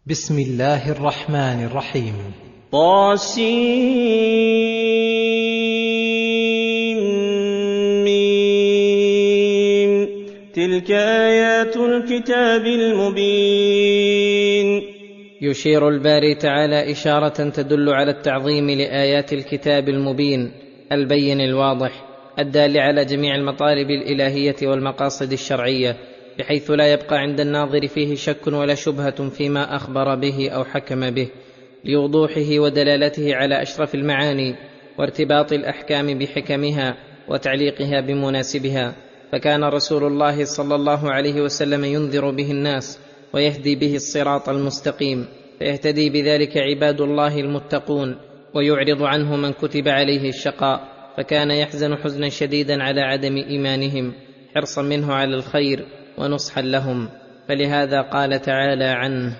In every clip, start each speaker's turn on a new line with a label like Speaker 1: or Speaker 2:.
Speaker 1: بسم الله الرحمن الرحيم.
Speaker 2: طاسين. تلك آيات الكتاب المبين.
Speaker 3: يشير الباري تعالى إشارة تدل على التعظيم لآيات الكتاب المبين البين الواضح الدال على جميع المطالب الإلهية والمقاصد الشرعية، بحيث لا يبقى عند الناظر فيه شك ولا شبهة فيما أخبر به أو حكم به، لوضوحه ودلالته على أشرف المعاني وارتباط الأحكام بحكمها وتعليقها بمناسبها. فكان رسول الله صلى الله عليه وسلم ينذر به الناس ويهدي به الصراط المستقيم، فيهتدي بذلك عباد الله المتقون، ويعرض عنه من كتب عليه الشقاء، فكان يحزن حزنا شديدا على عدم إيمانهم، حرصا منه على الخير ونصحا لهم. فلهذا قال تعالى عنه: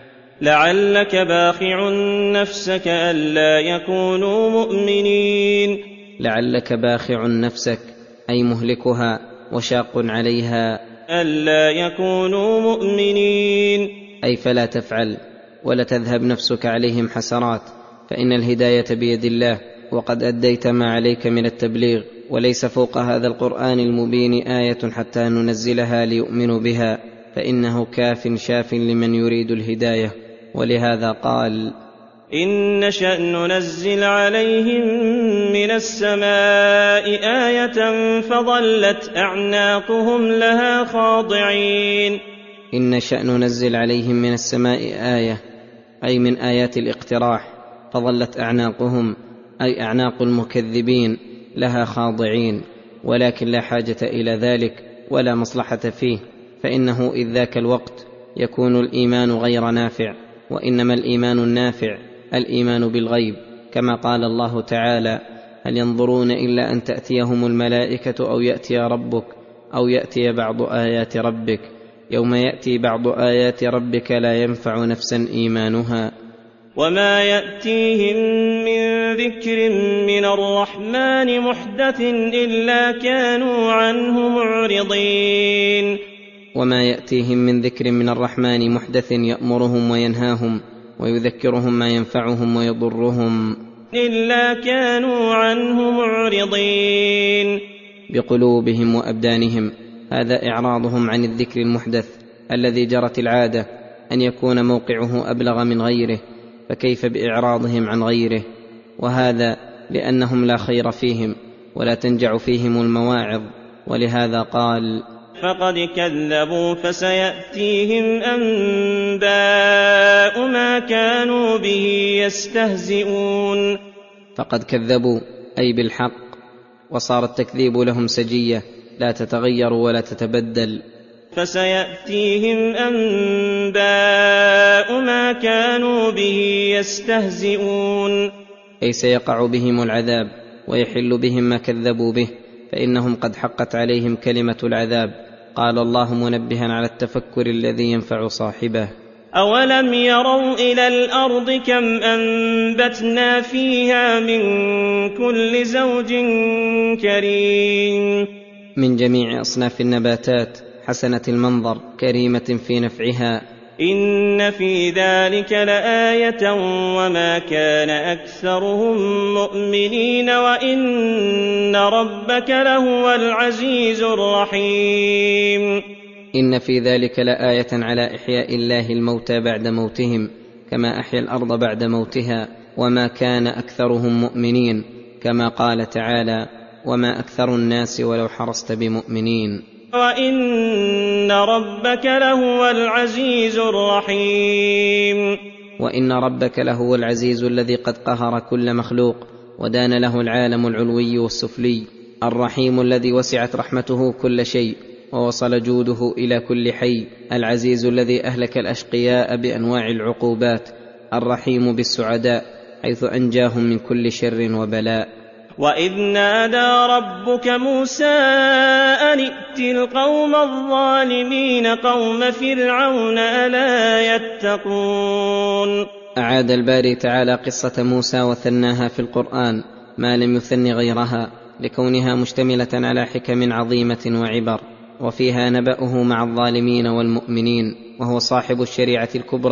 Speaker 2: لعلك باخع نفسك ألا يكونوا مؤمنين.
Speaker 3: لعلك باخع نفسك أي مهلكها وشاق عليها،
Speaker 2: ألا يكونوا مؤمنين
Speaker 3: أي فلا تفعل ولا تذهب نفسك عليهم حسرات، فإن الهداية بيد الله، وقد أديت ما عليك من التبليغ، وليس فوق هذا القرآن المبين آية حتى ننزلها ليؤمنوا بها، فإنه كاف شاف لمن يريد الهداية. ولهذا قال:
Speaker 2: إن نشأ ننزل عليهم من السماء آية فظلت أعناقهم لها خاضعين.
Speaker 3: إن نشأ ننزل عليهم من السماء آية أي من آيات الاقتراح، فظلت أعناقهم أي أعناق المكذبين لها خاضعين، ولكن لا حاجة إلى ذلك ولا مصلحة فيه، فإنه إذ ذاك الوقت يكون الإيمان غير نافع، وإنما الإيمان النافع الإيمان بالغيب، كما قال الله تعالى: هل ينظرون إلا أن تأتيهم الملائكة أو يأتي ربك أو يأتي بعض آيات ربك، يوم يأتي بعض آيات ربك لا ينفع نفسا إيمانها.
Speaker 2: وما يأتيهم من ذكر من الرحمن محدث إلا كانوا عنه معرضين.
Speaker 3: وما يأتيهم من ذكر من الرحمن محدث يأمرهم وينهاهم ويذكرهم ما ينفعهم ويضرهم
Speaker 2: إلا كانوا عنه معرضين
Speaker 3: بقلوبهم وأبدانهم. هذا إعراضهم عن الذكر المحدث الذي جرت العادة أن يكون موقعه أبلغ من غيره، فكيف بإعراضهم عن غيره؟ وهذا لأنهم لا خير فيهم ولا تنجع فيهم المواعظ. ولهذا قال:
Speaker 2: فقد كذبوا فسيأتيهم أنباء ما كانوا به يستهزئون.
Speaker 3: فقد كذبوا أي بالحق، وصار التكذيب لهم سجية لا تتغير ولا تتبدل.
Speaker 2: فسيأتيهم أنباء ما كانوا به يستهزئون،
Speaker 3: أي سيقع بهم العذاب ويحل بهم ما كذبوا به، فإنهم قد حقت عليهم كلمة العذاب. قال الله منبها على التفكر الذي ينفع صاحبه:
Speaker 2: أولم يروا إلى الأرض كم أنبتنا فيها من كل زوج كريم.
Speaker 3: من جميع أصناف النباتات حسنة المنظر كريمة في نفعها.
Speaker 2: إن في ذلك لآية وما كان أكثرهم مؤمنين وإن ربك لهو العزيز الرحيم.
Speaker 3: إن في ذلك لآية على إحياء الله الموتى بعد موتهم، كما أحيا الأرض بعد موتها، وما كان أكثرهم مؤمنين، كما قال تعالى: وما أكثر الناس ولو حرصت بمؤمنين.
Speaker 2: وإن ربك لهو العزيز الرحيم.
Speaker 3: وإن ربك لهو العزيز الذي قد قهر كل مخلوق ودان له العالم العلوي والسفلي، الرحيم الذي وسعت رحمته كل شيء ووصل جوده إلى كل حي، العزيز الذي أهلك الأشقياء بأنواع العقوبات، الرحيم بالسعداء حيث أنجاهم من كل شر وبلاء.
Speaker 2: وإذ نادى ربك موسى أن ائت القوم الظالمين قوم فرعون ألا يتقون.
Speaker 3: أعاد الباري تعالى قصة موسى وثناها في القرآن ما لم يثن غيرها، لكونها مشتملة على حكم عظيمة وعبر، وفيها نبأه مع الظالمين والمؤمنين، وهو صاحب الشريعة الكبرى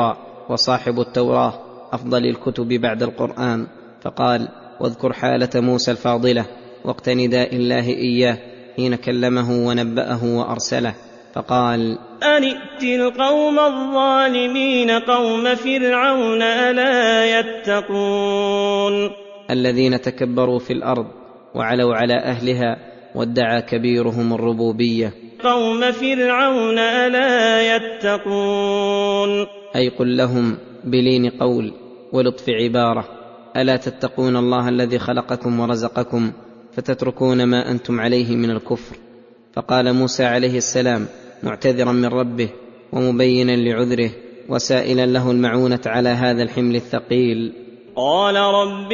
Speaker 3: وصاحب التوراه أفضل الكتب بعد القرآن، فقال: واذكر حالة موسى الفاضلة وقت نداء الله إياه حين كلمه ونبأه وأرسله، فقال:
Speaker 2: أن ائت القوم الظالمين قوم فرعون ألا يتقون.
Speaker 3: الذين تكبروا في الأرض وعلوا على أهلها وادعى كبيرهم الربوبية.
Speaker 2: قوم فرعون ألا يتقون.
Speaker 3: أي قل لهم بلين قول ولطف عبارة: ألا تتقون الله الذي خلقكم ورزقكم فتتركون ما أنتم عليه من الكفر؟ فقال موسى عليه السلام معتذرا من ربه ومبينا لعذره وسائلا له المعونة على هذا الحمل الثقيل:
Speaker 2: قال رب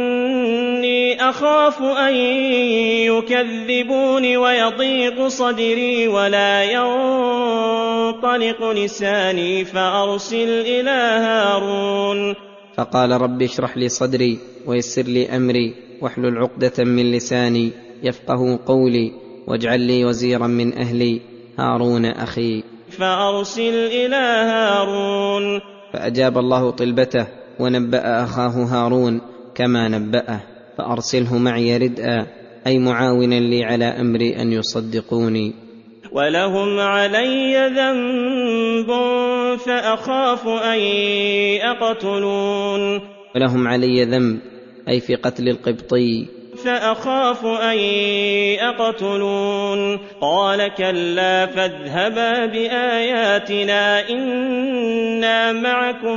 Speaker 2: إني أخاف أن يكذبون ويضيق صدري ولا ينطلق لساني فأرسل إلى هارون.
Speaker 3: فقال رب اشرح لي صدري ويسر لي أمري واحلل عقدة من لساني يفقه قولي واجعل لي وزيرا من أهلي هارون أخي.
Speaker 2: فأرسل إلى هارون.
Speaker 3: فأجاب الله طلبته ونبأ أخاه هارون كما نبأه: فأرسله معي ردءا، أي معاونا لي على أمري أن يصدقوني.
Speaker 2: ولهم علي ذنب فأخاف أن يقتلون.
Speaker 3: ولهم علي ذنب أي في قتل القبطي،
Speaker 2: فأخاف أن يقتلون. قال كلا فاذهبا بآياتنا إنا معكم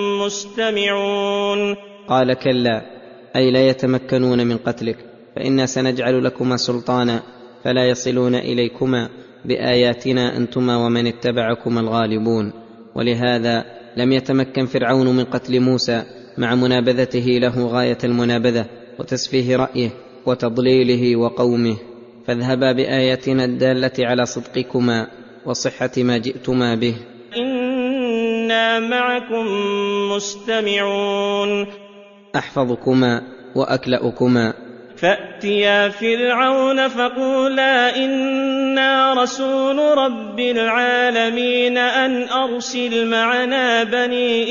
Speaker 2: مستمعون.
Speaker 3: قال كلا أي لا يتمكنون من قتلك، فإنا سنجعل لكما سلطانا فلا يصلون إليكما بآياتنا أنتما ومن اتبعكما الغالبون. ولهذا لم يتمكن فرعون من قتل موسى مع منابذته له غاية المنابذة وتسفيه رأيه وتضليله وقومه. فاذهبا بآياتنا الدالة على صدقكما وصحة ما جئتما به
Speaker 2: إنا معكم مستمعون.
Speaker 3: أحفظكما وأكلأكما.
Speaker 2: فأتيا فرعون فقولا إنا رسول رب العالمين أن أرسل معنا بني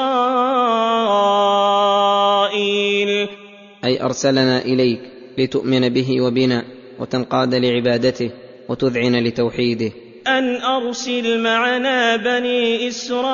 Speaker 2: إسرائيل.
Speaker 3: أي أرسلنا إليك لتؤمن به وبنا وتنقاد لعبادته وتذعن لتوحيده.
Speaker 2: أن أرسل معنا بني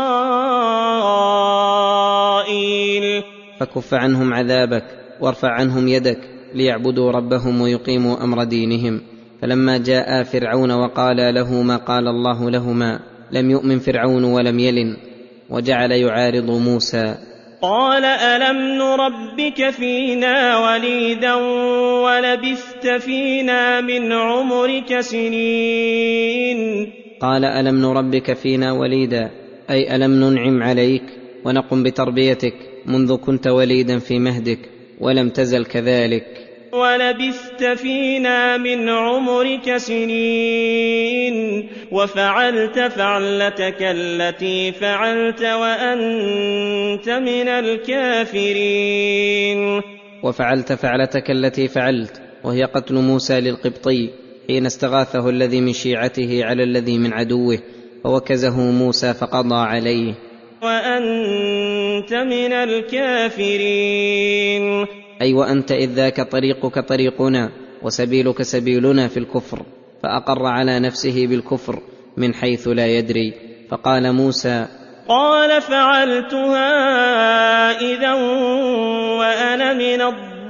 Speaker 2: إسرائيل.
Speaker 3: فكف عنهم عذابك وارفع عنهم يدك ليعبدوا ربهم ويقيموا أمر دينهم. فلما جاء فرعون وقال له ما قال الله لهما لم يؤمن فرعون ولم يلن وجعل يعارض موسى.
Speaker 2: قال ألم نربك فينا وليدا ولبثت فينا من عمرك سنين.
Speaker 3: قال ألم نربك فينا وليدا أي ألم ننعم عليك ونقم بتربيتك منذ كنت وليدا في مهدك ولم تزل كذلك.
Speaker 2: ولبثت فينا من عمرك سنين وفعلت فعلتك التي فعلت وأنت من الكافرين.
Speaker 3: وفعلت فعلتك التي فعلت وهي قتل موسى للقبطي حين استغاثه الذي من شيعته على الذي من عدوه فوكزه موسى فقضى عليه.
Speaker 2: وأنت من الكافرين
Speaker 3: أي وأنت إذ ذاك طريقك طريقنا وسبيلك سبيلنا في الكفر. فأقر على نفسه بالكفر من حيث لا يدري. فقال موسى
Speaker 2: قال فعلتها إذا وأنا من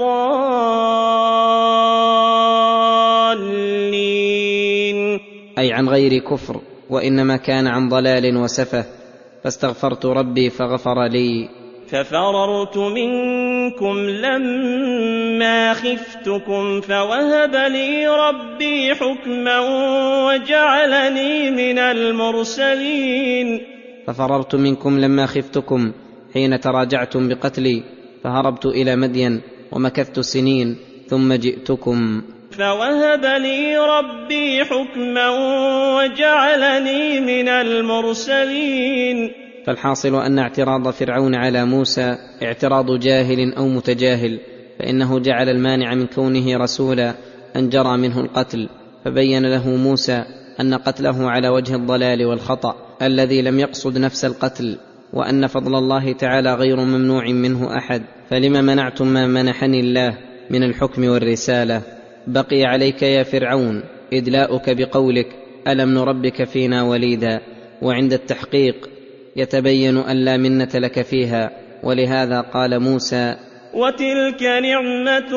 Speaker 2: الضالين.
Speaker 3: أي عن غير كفر وإنما كان عن ضلال وسفه. فاستغفرت ربي فغفر لي.
Speaker 2: ففررت منكم لما خفتكم فوهب لي ربي حكما وجعلني من المرسلين.
Speaker 3: ففررت منكم لما خفتكم حين تراجعتم بقتلي فهربت إلى مدين ومكثت سنين ثم جئتكم.
Speaker 2: فوهب لي ربي حكما وجعلني من المرسلين.
Speaker 3: فالحاصل أن اعتراض فرعون على موسى اعتراض جاهل أو متجاهل، فإنه جعل المانع من كونه رسولا أن جرى منه القتل، فبين له موسى أن قتله على وجه الضلال والخطأ الذي لم يقصد نفس القتل وأن فضل الله تعالى غير ممنوع منه أحد، فلم منعتم ما منحني الله من الحكم والرسالة؟ بقي عليك يا فرعون إدلاؤك بقولك ألم نربك فينا وليدا، وعند التحقيق يتبين أن لا منة لك فيها، ولهذا قال موسى
Speaker 2: وتلك نعمة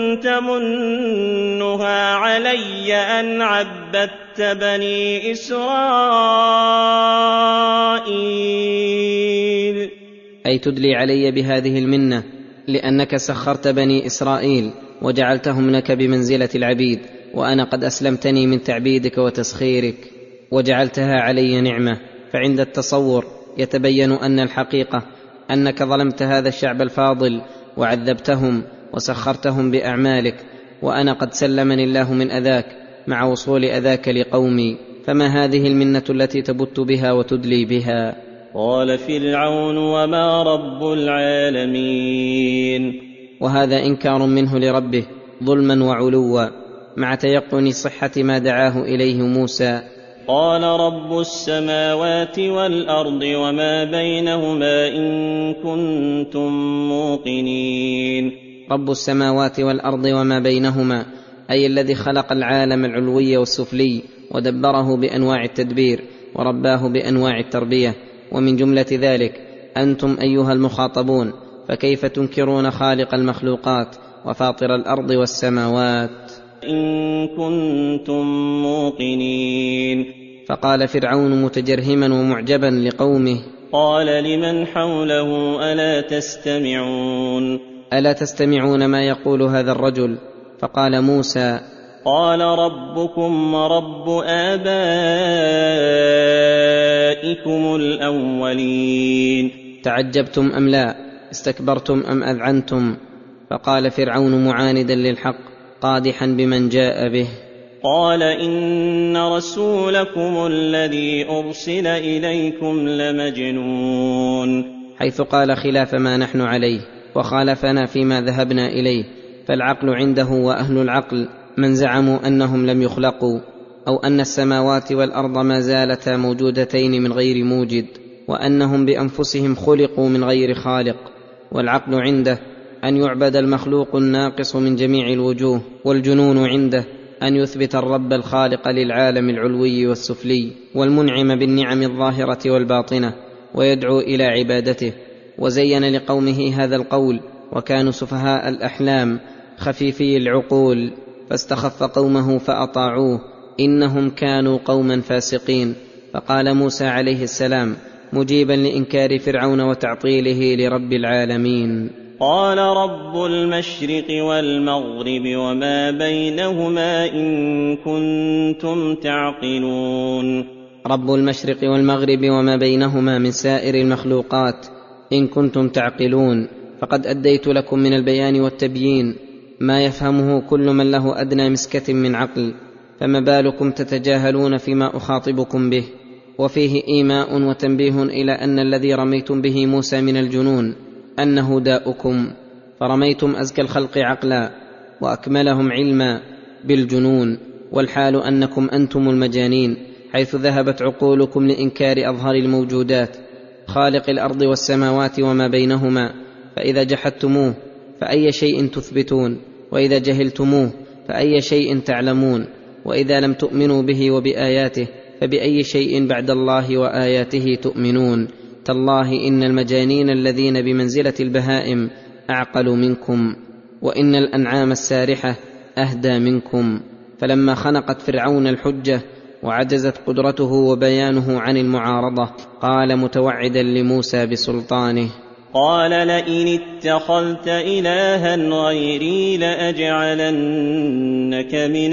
Speaker 2: تمنها علي أن عبدت بني إسرائيل،
Speaker 3: أي تدلي علي بهذه المنة لأنك سخرت بني إسرائيل وجعلتهم لك بمنزلة العبيد، وأنا قد أسلمتني من تعبيدك وتسخيرك وجعلتها علي نعمة. فعند التصور يتبين أن الحقيقة أنك ظلمت هذا الشعب الفاضل وعذبتهم وسخرتهم بأعمالك، وأنا قد سلمني الله من أذاك مع وصول أذاك لقومي، فما هذه المنة التي تبت بها وتدلي بها؟
Speaker 2: قال فرعون وما رب العالمين.
Speaker 3: وهذا إنكار منه لربه ظلما وعلوا، مع تيقن صحة ما دعاه إليه موسى.
Speaker 2: قال رب السماوات والأرض وما بينهما إن كنتم موقنين.
Speaker 3: رب السماوات والأرض وما بينهما، أي الذي خلق العالم العلوي والسفلي ودبره بأنواع التدبير ورباه بأنواع التربية، ومن جملة ذلك أنتم أيها المخاطبون، فكيف تنكرون خالق المخلوقات وفاطر الأرض والسماوات
Speaker 2: إن كنتم موقنين؟
Speaker 3: فقال فرعون متجرهما ومعجبا لقومه
Speaker 2: قال لمن حوله ألا تستمعون؟
Speaker 3: ألا تستمعون ما يقول هذا الرجل؟ فقال موسى
Speaker 2: قال ربكم ورب آبائكم الأولين.
Speaker 3: تعجبتم أم لا؟ استكبرتم أم أذعنتم؟ فقال فرعون معاندا للحق قادحا بمن جاء به
Speaker 2: قال إن رسولكم الذي أرسل إليكم لمجنون،
Speaker 3: حيث قال خلاف ما نحن عليه وخالفنا فيما ذهبنا إليه. فالعقل عنده وأهل العقل من زعموا أنهم لم يخلقوا، أو أن السماوات والأرض ما زالتا موجودتين من غير موجد، وأنهم بأنفسهم خلقوا من غير خالق. والعقل عنده أن يعبد المخلوق الناقص من جميع الوجوه، والجنون عنده أن يثبت الرب الخالق للعالم العلوي والسفلي والمنعم بالنعم الظاهرة والباطنة، ويدعو إلى عبادته. وزين لقومه هذا القول وكانوا سفهاء الأحلام خفيفي العقول، فاستخف قومه فأطاعوه، إنهم كانوا قوما فاسقين. فقال موسى عليه السلام مجيبا لإنكار فرعون وتعطيله لرب العالمين
Speaker 2: قال رب المشرق والمغرب وما بينهما إن كنتم تعقلون.
Speaker 3: رب المشرق والمغرب وما بينهما من سائر المخلوقات إن كنتم تعقلون، فقد أديت لكم من البيان والتبيين ما يفهمه كل من له أدنى مسكة من عقل، فما بالكم تتجاهلون فيما أخاطبكم به؟ وفيه إيماء وتنبيه إلى أن الذي رميتم به موسى من الجنون أنه داؤكم، فرميتم أزكى الخلق عقلا وأكملهم علما بالجنون، والحال أنكم أنتم المجانين، حيث ذهبت عقولكم لإنكار أظهر الموجودات خالق الأرض والسماوات وما بينهما. فإذا جحدتموه فأي شيء تثبتون؟ وإذا جهلتموه فأي شيء تعلمون؟ وإذا لم تؤمنوا به وبآياته فبأي شيء بعد الله وآياته تؤمنون؟ تالله إن المجانين الذين بمنزلة البهائم أعقل منكم، وإن الأنعام السارحة أهدى منكم. فلما خنقت فرعون الحجة وعجزت قدرته وبيانه عن المعارضة، قال متوعدا لموسى بسلطانه
Speaker 2: قال لئن اتخذت إلها غيري لأجعلنك من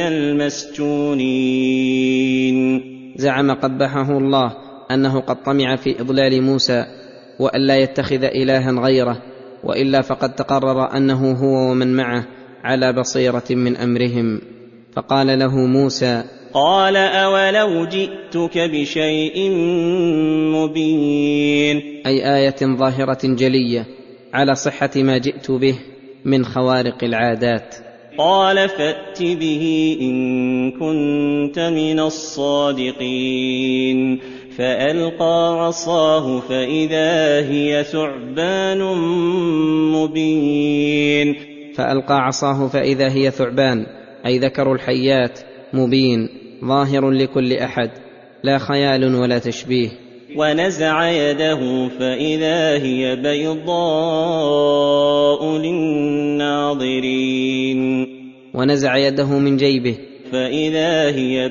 Speaker 2: المسجونين.
Speaker 3: زعم قبحه الله أنه قد طمع في إضلال موسى وأن لا يتخذ إلها غيره، وإلا فقد تقرر أنه هو ومن معه على بصيرة من أمرهم. فقال له موسى
Speaker 2: قال أولو جئتك بشيء مبين،
Speaker 3: أي آية ظاهرة جلية على صحة ما جئت به من خوارق العادات.
Speaker 2: قال فأت به إن كنت من الصادقين. فألقى عصاه فإذا هي ثعبان مبين.
Speaker 3: فألقى عصاه فإذا هي ثعبان، أي ذكر الحيات، مبين ظاهر لكل أحد، لا خيال ولا تشبيه.
Speaker 2: ونزع يده فإذا هي بيضاء للناظرين.
Speaker 3: ونزع يده من جيبه
Speaker 2: فإذا هي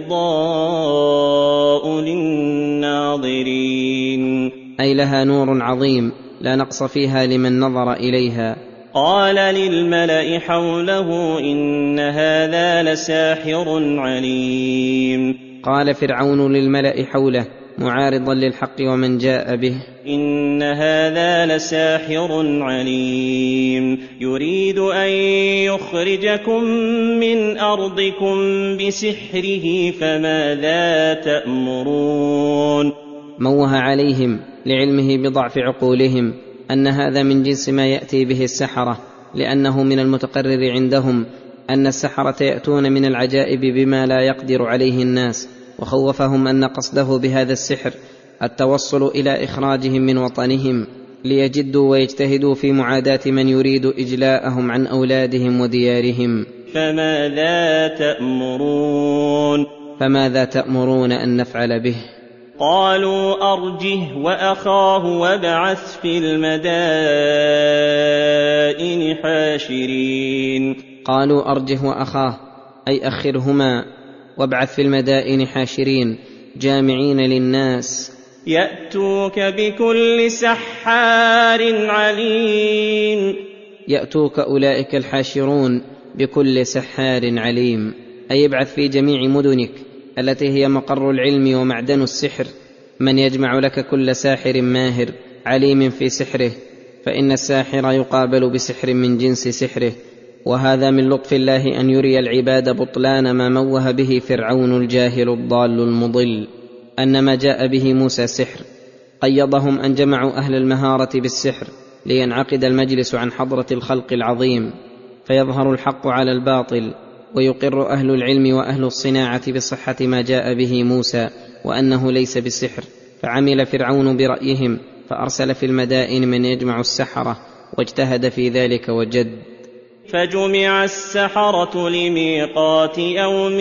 Speaker 2: بيضاء للناظرين،
Speaker 3: أي لها نور عظيم لا نقص فيها لمن نظر إليها.
Speaker 2: قال للملأ حوله إن هذا لساحر عليم.
Speaker 3: قال فرعون للملأ حوله معارضا للحق ومن جاء به:
Speaker 2: إن هذا لساحر عليم، يريد أن يخرجكم من أرضكم بسحره فماذا تأمرون.
Speaker 3: موه عليهم لعلمه بضعف عقولهم أن هذا من جنس ما يأتي به السحرة، لأنه من المتقرر عندهم أن السحرة يأتون من العجائب بما لا يقدر عليه الناس، وخوفهم أن قصده بهذا السحر التوصل إلى إخراجهم من وطنهم ليجدوا ويجتهدوا في معاداة من يريد إجلاءهم عن أولادهم وديارهم. فماذا تأمرون أن نفعل به؟
Speaker 2: قالوا أرجه وأخاه وابعث في المدائن حاشرين.
Speaker 3: قالوا أرجه وأخاه، أي أخرهما، وابعث في المدائن حاشرين، جامعين للناس،
Speaker 2: يأتوك بكل سحار عليم.
Speaker 3: يأتوك أولئك الحاشرون بكل سحار عليم، أي ابعث في جميع مدنك التي هي مقر العلم ومعدن السحر من يجمع لك كل ساحر ماهر عليم في سحره، فإن الساحر يقابل بسحر من جنس سحره. وهذا من لطف الله أن يري العباد بطلان ما موه به فرعون الجاهل الضال المضل، أن ما جاء به موسى سحر. قيضهم أن جمعوا أهل المهارة بالسحر لينعقد المجلس عن حضرة الخلق العظيم، فيظهر الحق على الباطل، ويقر أهل العلم وأهل الصناعة بصحة ما جاء به موسى وأنه ليس بالسحر. فعمل فرعون برأيهم، فأرسل في المدائن من يجمع السحرة، واجتهد في ذلك وجد.
Speaker 2: فجمع السحرة لميقات يوم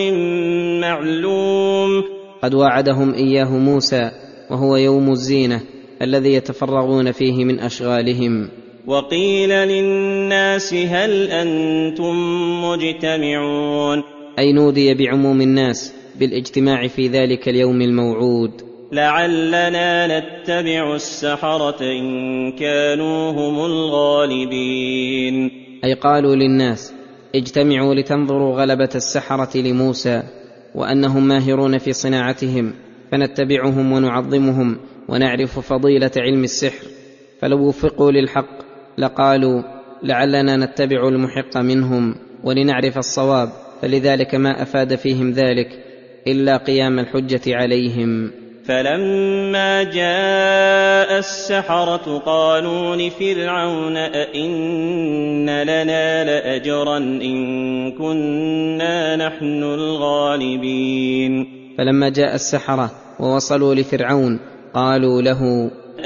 Speaker 2: معلوم.
Speaker 3: قد وعدهم إياه موسى، وهو يوم الزينة الذي يتفرغون فيه من أشغالهم.
Speaker 2: وقيل للناس هل أنتم مجتمعون،
Speaker 3: أي نودي بعموم الناس بالاجتماع في ذلك اليوم الموعود.
Speaker 2: لعلنا نتبع السحرة إن كانوا هم الغالبين،
Speaker 3: أي قالوا للناس اجتمعوا لتنظروا غلبة السحرة لموسى، وأنهم ماهرون في صناعتهم، فنتبعهم ونعظمهم ونعرف فضيلة علم السحر. فلو وفقوا للحق لقالوا لعلنا نتبع المحق منهم ولنعرف الصواب، فلذلك ما أفاد فيهم ذلك إلا قيام الحجة عليهم.
Speaker 2: فلما جاء السحرة قالوا لفرعون أئن لنا لأجرا إن كنا نحن الغالبين.
Speaker 3: فلما جاء السحرة ووصلوا لفرعون قالوا له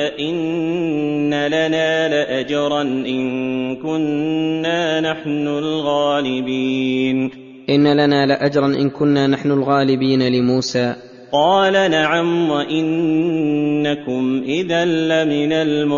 Speaker 2: أئن لنا لأجرا إن كنا نحن الغالبين.
Speaker 3: إن لنا لأجرا إن كنا نحن الغالبين لموسى.
Speaker 2: قال نعم وإنكم إذا لمن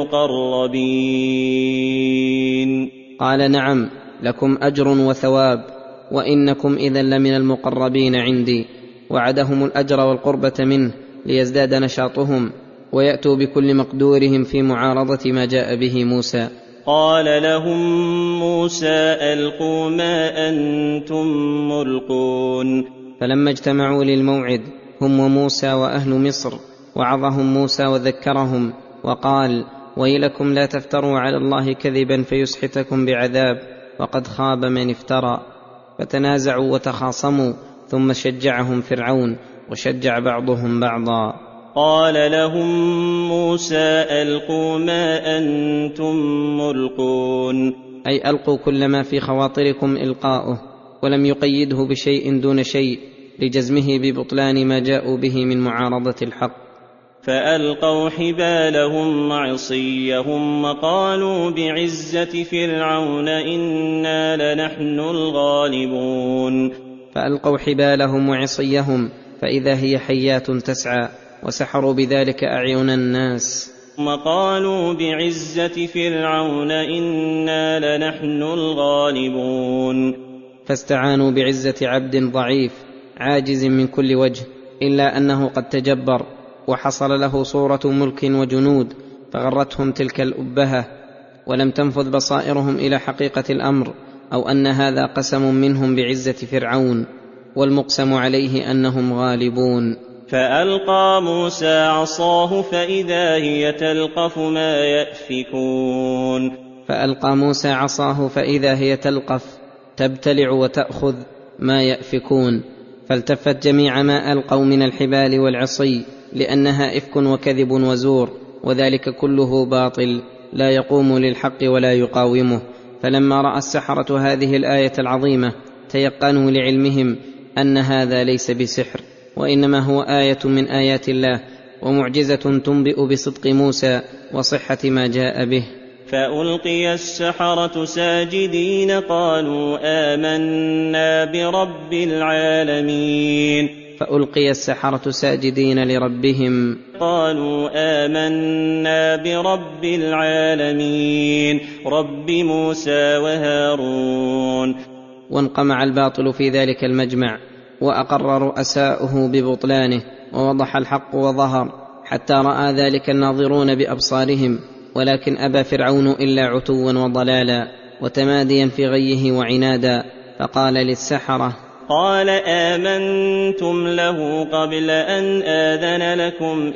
Speaker 2: المقربين.
Speaker 3: قال نعم لكم أجر وثواب، وإنكم إذا لمن المقربين عندي. وعدهم الأجر والقربة منه ليزداد نشاطهم ويأتوا بكل مقدورهم في معارضة ما جاء به موسى.
Speaker 2: قال لهم موسى ألقوا ما أنتم ملقون.
Speaker 3: فلما اجتمعوا للموعد هم وموسى وأهل مصر، وعظهم موسى وذكرهم وقال ويلكم لا تفتروا على الله كذبا فيسحتكم بعذاب، وقد خاب من افترى. فتنازعوا وتخاصموا، ثم شجعهم فرعون وشجع بعضهم بعضا.
Speaker 2: قال لهم موسى ألقوا ما أنتم ملقون،
Speaker 3: أي ألقوا كل ما في خواطركم إلقاؤه، ولم يقيده بشيء دون شيء لجزمه ببطلان ما جاءوا به من معارضة الحق.
Speaker 2: فألقوا حبالهم وعصيهم وقالوا بعزة فرعون إنا لنحن الغالبون.
Speaker 3: فألقوا حبالهم وعصيهم فإذا هي حيات تسعى، وسحروا بذلك أعين الناس.
Speaker 2: وقالوا بعزة فرعون إنا لنحن الغالبون.
Speaker 3: فاستعانوا بعزة عبد ضعيف عاجز من كل وجه، إلا أنه قد تجبر وحصل له صورة ملك وجنود، فغرتهم تلك الأبهة ولم تنفذ بصائرهم إلى حقيقة الأمر، أو أن هذا قسم منهم بعزة فرعون، والمقسم عليه أنهم غالبون.
Speaker 2: فألقى موسى عصاه فإذا هي تلقف ما يأفكون.
Speaker 3: فألقى موسى عصاه فإذا هي تلقف، تبتلع وتأخذ ما يأفكون، فالتفت جميع ما ألقوا من الحبال والعصي، لأنها إفك وكذب وزور، وذلك كله باطل لا يقوم للحق ولا يقاومه. فلما رأى السحرة هذه الآية العظيمة تيقنوا لعلمهم أن هذا ليس بسحر، وإنما هو آية من آيات الله ومعجزة تنبئ بصدق موسى وصحة ما جاء به.
Speaker 2: فألقي السحرة ساجدين قالوا آمنا برب العالمين.
Speaker 3: فألقي السحرة ساجدين لربهم
Speaker 2: قالوا آمنا برب العالمين رب موسى وهارون.
Speaker 3: وانقمع الباطل في ذلك المجمع، وأقر رؤساؤه ببطلانه، ووضح الحق وظهر، حتى رأى ذلك الناظرون بأبصارهم، ولكن أبى فرعون إلا عتوا وضلالا وتماديا في غيه وعنادا، فقال للسحرة:
Speaker 2: قال آمنتم له قبل أن آذن لكم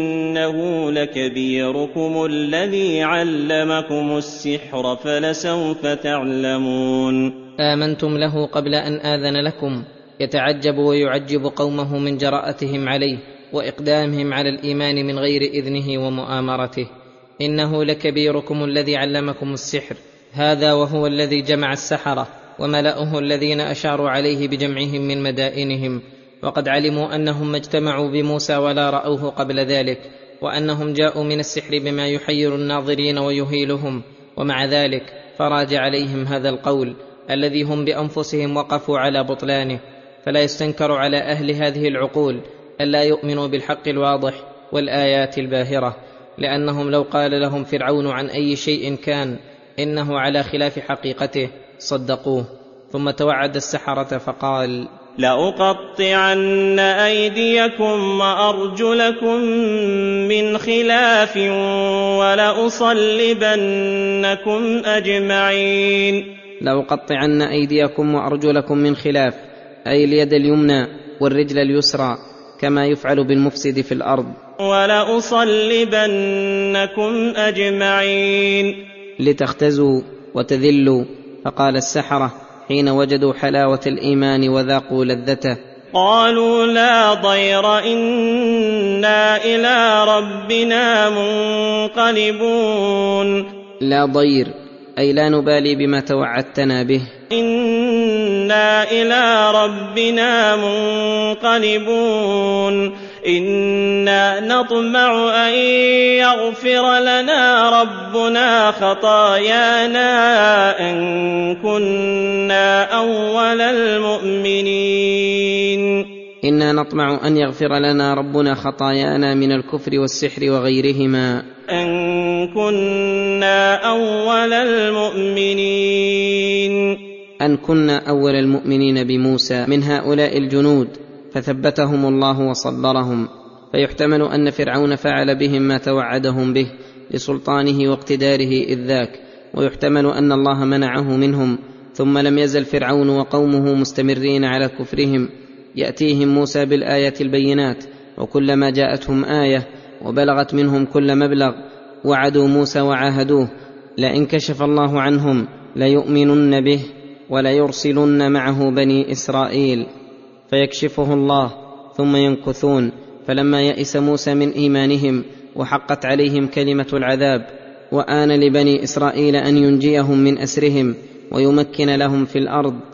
Speaker 2: إنه لكبيركم الذي علمكم السحر فلسوف تعلمون.
Speaker 3: آمنتم له قبل أن آذن لكم، يتعجب ويعجب قومه من جراءتهم عليه وإقدامهم على الإيمان من غير إذنه ومؤامرته. إنه لكبيركم الذي علمكم السحر، هذا وهو الذي جمع السحرة وملأه الذين أشاروا عليه بجمعهم من مدائنهم، وقد علموا أنهم ما اجتمعوا بموسى ولا رأوه قبل ذلك، وأنهم جاءوا من السحر بما يحير الناظرين ويهيلهم، ومع ذلك فراج عليهم هذا القول الذي هم بأنفسهم وقفوا على بطلانه. فلا يستنكر على أهل هذه العقول ألا يؤمنوا بالحق الواضح والآيات الباهرة، لأنهم لو قال لهم فرعون عن أي شيء كان إنه على خلاف حقيقته صدقوه. ثم توعد السحرة فقال:
Speaker 2: لأقطعن أيديكم وأرجلكم من خلاف ولأصلبنكم أجمعين.
Speaker 3: لأقطعن أيديكم وأرجلكم من خلاف، أي اليد اليمنى والرجل اليسرى، كما يفعل بالمفسد في الأرض.
Speaker 2: ولأصلبنكم أجمعين،
Speaker 3: لتختزوا وتذلوا. فقال السحرة حين وجدوا حلاوة الإيمان وذاقوا لذته:
Speaker 2: قالوا لا ضير إنا إلى ربنا منقلبون.
Speaker 3: لا ضير أي لا نبالي بما توعدتنا به.
Speaker 2: إنا إلى ربنا منقلبون. إنا نطمع أن يغفر لنا ربنا خطايانا أن كنا أول المؤمنين.
Speaker 3: إنا نطمع أن يغفر لنا ربنا خطايانا من الكفر والسحر وغيرهما،
Speaker 2: أن كنا أول المؤمنين،
Speaker 3: أن كنا أول المؤمنين بموسى من هؤلاء الجنود، فثبتهم الله وصبرهم. فيحتمل أن فرعون فعل بهم ما توعدهم به لسلطانه واقتداره إذ ذاك، ويحتمل أن الله منعه منهم، ثم لم يزل فرعون وقومه مستمرين على كفرهم. يأتيهم موسى بالآيات البينات، وكلما جاءتهم آية وبلغت منهم كل مبلغ وعدوا موسى وعاهدوه لئن كشف الله عنهم ليؤمنن به وليرسلن معه بني إسرائيل، فيكشفه الله ثم ينكثون. فلما يئس موسى من إيمانهم وحقت عليهم كلمة العذاب، وآن لبني إسرائيل أن ينجيهم من أسرهم ويمكن لهم في الأرض،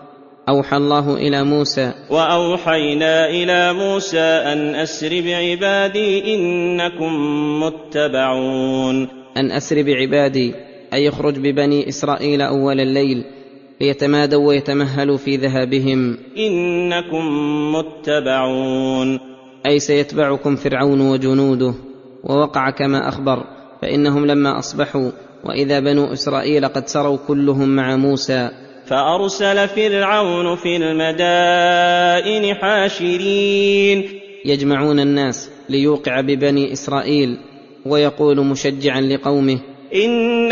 Speaker 3: أوحى الله إلى موسى
Speaker 2: وأوحينا إلى موسى أن أسر بعبادي إنكم متبعون.
Speaker 3: أن أسر بعبادي أي يخرج ببني إسرائيل أول الليل ليتمادوا ويتمهلوا في ذهابهم.
Speaker 2: إنكم متبعون
Speaker 3: أي سيتبعكم فرعون وجنوده. ووقع كما أخبر، فإنهم لما أصبحوا وإذا بنو إسرائيل قد سروا كلهم مع موسى،
Speaker 2: فأرسل فرعون في المدائن حاشرين،
Speaker 3: يجمعون الناس ليوقع ببني إسرائيل، ويقول مشجعا لقومه:
Speaker 2: إن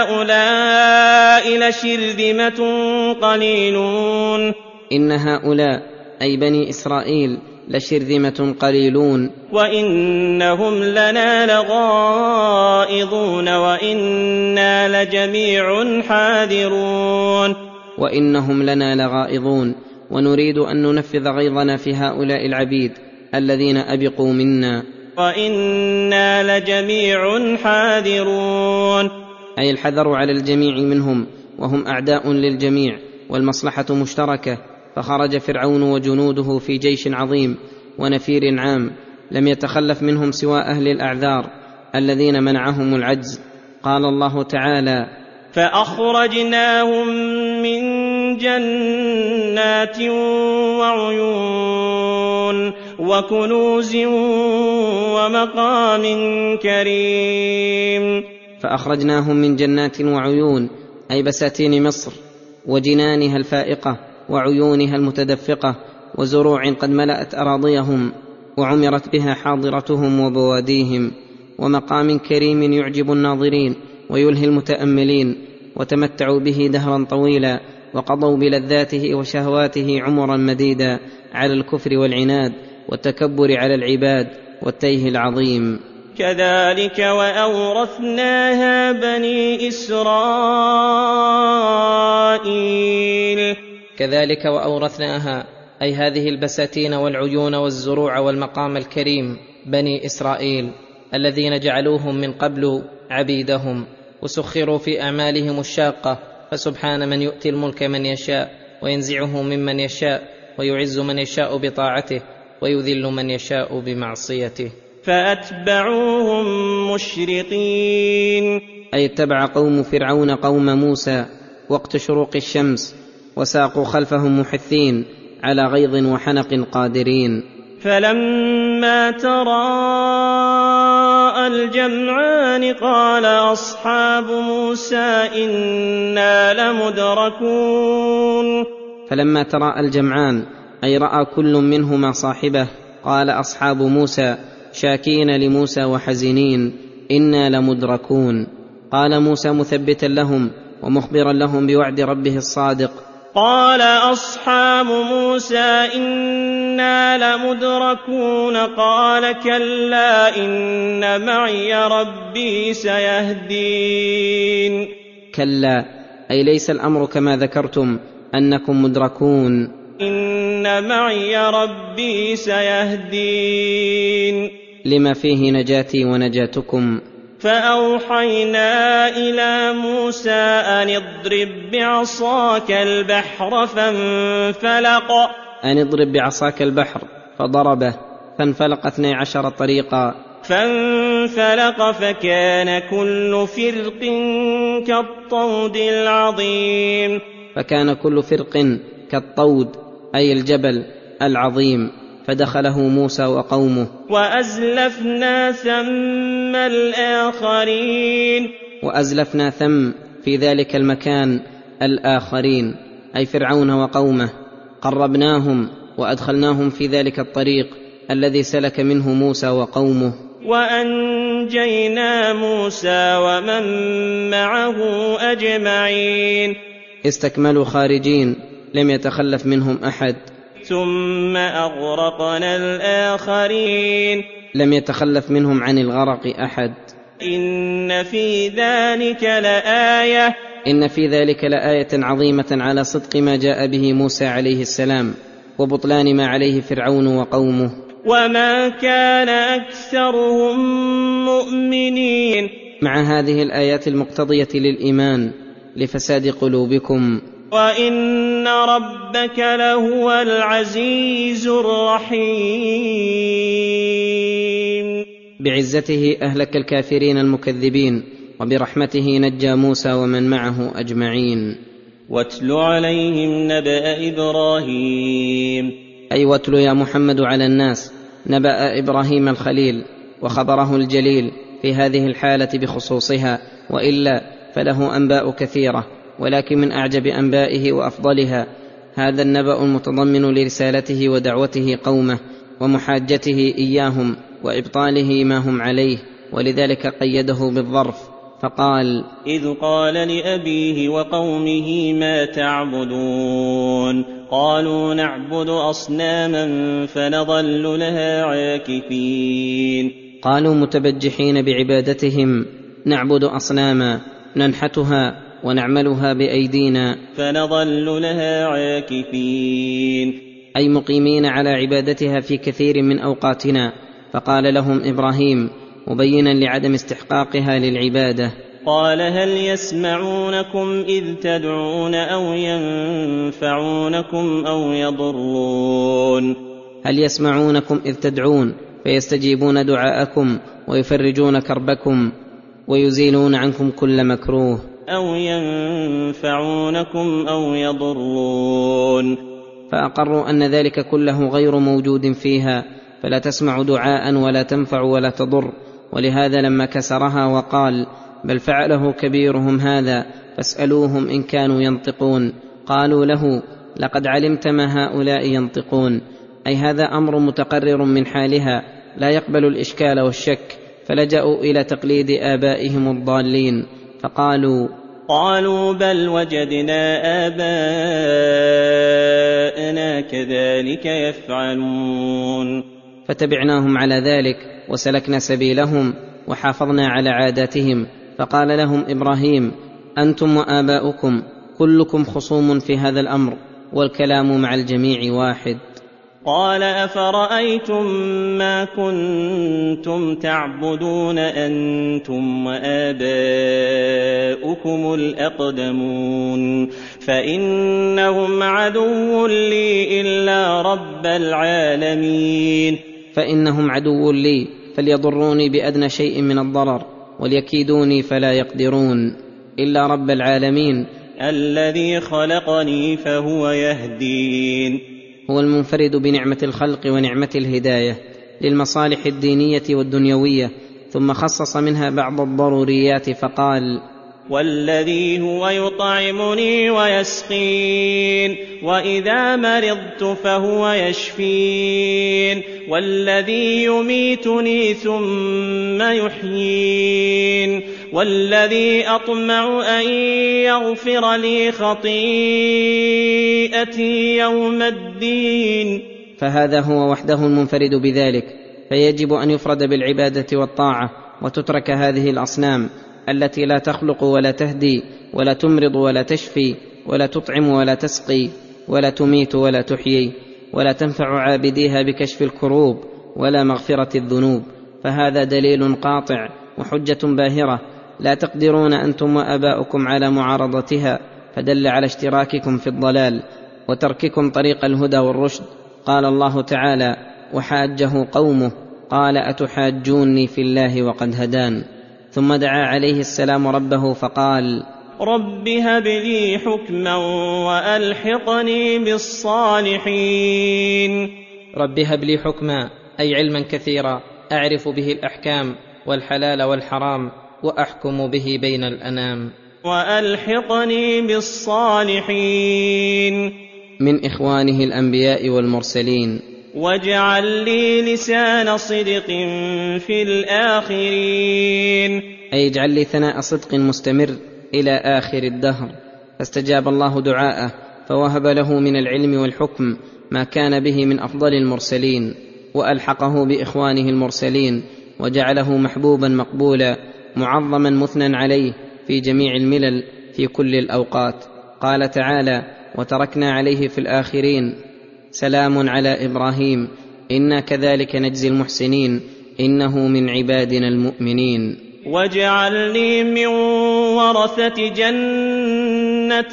Speaker 2: هؤلاء لشرذمة قليلون.
Speaker 3: إن هؤلاء أي بني إسرائيل لشرذمة قليلون،
Speaker 2: وإنهم لنا لغائظون وإنا لجميع حاذرون.
Speaker 3: وإنهم لنا لغائظون، ونريد أن ننفذ غيظنا في هؤلاء العبيد الذين أبقوا منا.
Speaker 2: وإنا لجميع حاذرون،
Speaker 3: أي الحذر على الجميع منهم، وهم أعداء للجميع والمصلحة مشتركة. فخرج فرعون وجنوده في جيش عظيم ونفير عام، لم يتخلف منهم سوى أهل الأعذار الذين منعهم العجز. قال الله تعالى:
Speaker 2: فأخرجناهم من جنات وعيون وكنوز ومقام كريم.
Speaker 3: فأخرجناهم من جنات وعيون أي بساتين مصر وجنانها الفائقة وعيونها المتدفقة وزروع قد ملأت أراضيهم وعمرت بها حاضرتهم وبواديهم، ومقام كريم يعجب الناظرين ويلهي المتأملين، وتمتعوا به دهرا طويلا، وقضوا بلذاته وشهواته عمرا مديدا على الكفر والعناد والتكبر على العباد والتيه العظيم.
Speaker 2: كذلك وأورثناها بني إسرائيل.
Speaker 3: كذلك وأورثناها أي هذه البساتين والعيون والزروع والمقام الكريم بني إسرائيل الذين جعلوهم من قبل عبيدهم وسخروا في أعمالهم الشاقة. فسبحان من يؤتي الملك من يشاء وينزعه ممن يشاء ويعز من يشاء بطاعته ويذل من يشاء بمعصيته.
Speaker 2: فأتبعوهم مشرقين،
Speaker 3: أي اتبع قوم فرعون قوم موسى وقت شروق الشمس، وساقوا خلفهم محثين على غيظ وحنق قادرين.
Speaker 2: فلما تراءى الجمعان قال أصحاب موسى إنا لمدركون.
Speaker 3: فلما تراءى الجمعان أي رأى كل منهما صاحبه، قال أصحاب موسى شاكين لموسى وحزنين: إنا لمدركون. قال موسى مثبتا لهم ومخبرا لهم بوعد ربه الصادق:
Speaker 2: قال أصحاب موسى إنا لمدركون. قال كلا إن معي ربي سيهدين. كلا
Speaker 3: أي ليس الأمر كما ذكرتم أنكم مدركون،
Speaker 2: إن معي ربي سيهدين،
Speaker 3: لما فيه نجاتي ونجاتكم.
Speaker 2: فأوحينا إلى موسى أن اضرب بعصاك البحر فانفلق.
Speaker 3: أن اضرب بعصاك البحر فضربه فانفلق 12 طريقا.
Speaker 2: فانفلق فكان كل فرق كالطود العظيم.
Speaker 3: فكان كل فرق كالطود أي الجبل العظيم، فدخله موسى وقومه.
Speaker 2: وأزلفنا ثم الآخرين.
Speaker 3: وأزلفنا ثم في ذلك المكان الآخرين أي فرعون وقومه، قربناهم وأدخلناهم في ذلك الطريق الذي سلك منه موسى وقومه.
Speaker 2: وأنجينا موسى ومن معه أجمعين.
Speaker 3: استكملوا خارجين لم يتخلف منهم أحد.
Speaker 2: ثم أغرقنا الآخرين.
Speaker 3: لم يتخلف منهم عن الغرق أحد.
Speaker 2: إن في ذلك لآية.
Speaker 3: إن في ذلك لآية عظيمة على صدق ما جاء به موسى عليه السلام وبطلان ما عليه فرعون وقومه.
Speaker 2: وما كان أكثرهم مؤمنين.
Speaker 3: مع هذه الآيات المقتضية للإيمان لفساد قلوبكم.
Speaker 2: وإن ربك لهو العزيز الرحيم.
Speaker 3: بعزته أهلك الكافرين المكذبين، وبرحمته نجى موسى ومن معه أجمعين.
Speaker 2: واتل عليهم نبأ إبراهيم،
Speaker 3: أي واتل يا محمد على الناس نبأ إبراهيم الخليل وخبره الجليل في هذه الحالة بخصوصها، وإلا فله أنباء كثيرة، ولكن من أعجب أنبائه وأفضلها هذا النبأ المتضمن لرسالته ودعوته قومه ومحاجته إياهم وإبطاله ما هم عليه، ولذلك قيده بالظرف فقال:
Speaker 2: إذ قال لأبيه وقومه ما تعبدون؟ قالوا نعبد أصناما فنظل لها عاكفين.
Speaker 3: قالوا متبجحين بعبادتهم: نعبد أصناما ننحتها ونعملها بأيدينا
Speaker 2: فنظل لها عاكفين،
Speaker 3: أي مقيمين على عبادتها في كثير من أوقاتنا. فقال لهم إبراهيم مبينا لعدم استحقاقها للعبادة:
Speaker 2: قال هل يسمعونكم إذ تدعون أو ينفعونكم أو يضرون؟
Speaker 3: هل يسمعونكم إذ تدعون فيستجيبون دعاءكم ويفرجون كربكم ويزيلون عنكم كل مكروه،
Speaker 2: أو ينفعونكم أو يضرون.
Speaker 3: فأقروا أن ذلك كله غير موجود فيها، فلا تسمع دعاء ولا تنفع ولا تضر. ولهذا لما كسرها وقال: بل فعله كبيرهم هذا فاسألوهم إن كانوا ينطقون، قالوا له: لقد علمت ما هؤلاء ينطقون، أي هذا أمر متقرر من حالها لا يقبل الإشكال والشك، فلجأوا إلى تقليد آبائهم الضالين فقالوا:
Speaker 2: بل وجدنا آباءنا كذلك يفعلون.
Speaker 3: فتبعناهم على ذلك وسلكنا سبيلهم وحافظنا على عاداتهم. فقال لهم إبراهيم: أنتم وآباؤكم كلكم خصوم في هذا الأمر، والكلام مع الجميع واحد.
Speaker 2: قال أفرأيتم ما كنتم تعبدون أنتم وآباؤكم الأقدمون فإنهم عدو لي إلا رب العالمين.
Speaker 3: فإنهم عدو لي فليضروني بأدنى شيء من الضرر، وليكيدوني فلا يقدرون، إلا رب العالمين
Speaker 2: الذي خلقني فهو يهدين.
Speaker 3: هو المنفرد بنعمة الخلق ونعمة الهداية للمصالح الدينية والدنيوية، ثم خصص منها بعض الضروريات فقال:
Speaker 2: والذي هو يطعمني ويسقين وإذا مرضت فهو يشفين والذي يميتني ثم يحيين والذي أطمع أن يغفر لي خطيئتي يوم الدين.
Speaker 3: فهذا هو وحده المنفرد بذلك، فيجب أن يفرد بالعبادة والطاعة، وتترك هذه الأصنام التي لا تخلق ولا تهدي ولا تمرض ولا تشفي ولا تطعم ولا تسقي ولا تميت ولا تحيي، ولا تنفع عابديها بكشف الكروب ولا مغفرة الذنوب. فهذا دليل قاطع وحجة باهرة لا تقدرون أنتم وآباؤكم على معارضتها، فدل على اشتراككم في الضلال وترككم طريق الهدى والرشد. قال الله تعالى: وحاجه قومه قال أتحاجوني في الله وقد هدان. ثم دعا عليه السلام ربه فقال:
Speaker 2: رب هب لي حكما وألحقني بالصالحين.
Speaker 3: رب هب لي حكما، أي علما كثيرا أعرف به الأحكام والحلال والحرام وأحكم به بين الأنام.
Speaker 2: وألحقني بالصالحين،
Speaker 3: من إخوانه الأنبياء والمرسلين.
Speaker 2: واجعل لي لسان صدق في الآخرين،
Speaker 3: أي اجعل لي ثناء صدق مستمر إلى آخر الدهر. فاستجاب الله دعاءه، فوهب له من العلم والحكم ما كان به من أفضل المرسلين، وألحقه بإخوانه المرسلين، وجعله محبوبا مقبولا معظما مثنى عليه في جميع الملل في كل الأوقات. قال تعالى: وتركنا عليه في الآخرين سلام على إبراهيم إنا كذلك نجزي المحسنين إنه من عبادنا المؤمنين.
Speaker 2: واجعلني من ورثة جنة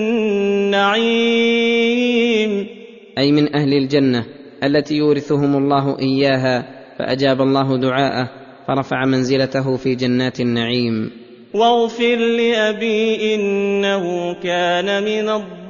Speaker 2: النعيم،
Speaker 3: أي من أهل الجنة التي يورثهم الله إياها، فأجاب الله دعاءه فرفع منزلته في جنات النعيم.
Speaker 2: واغفر لأبي إنه كان من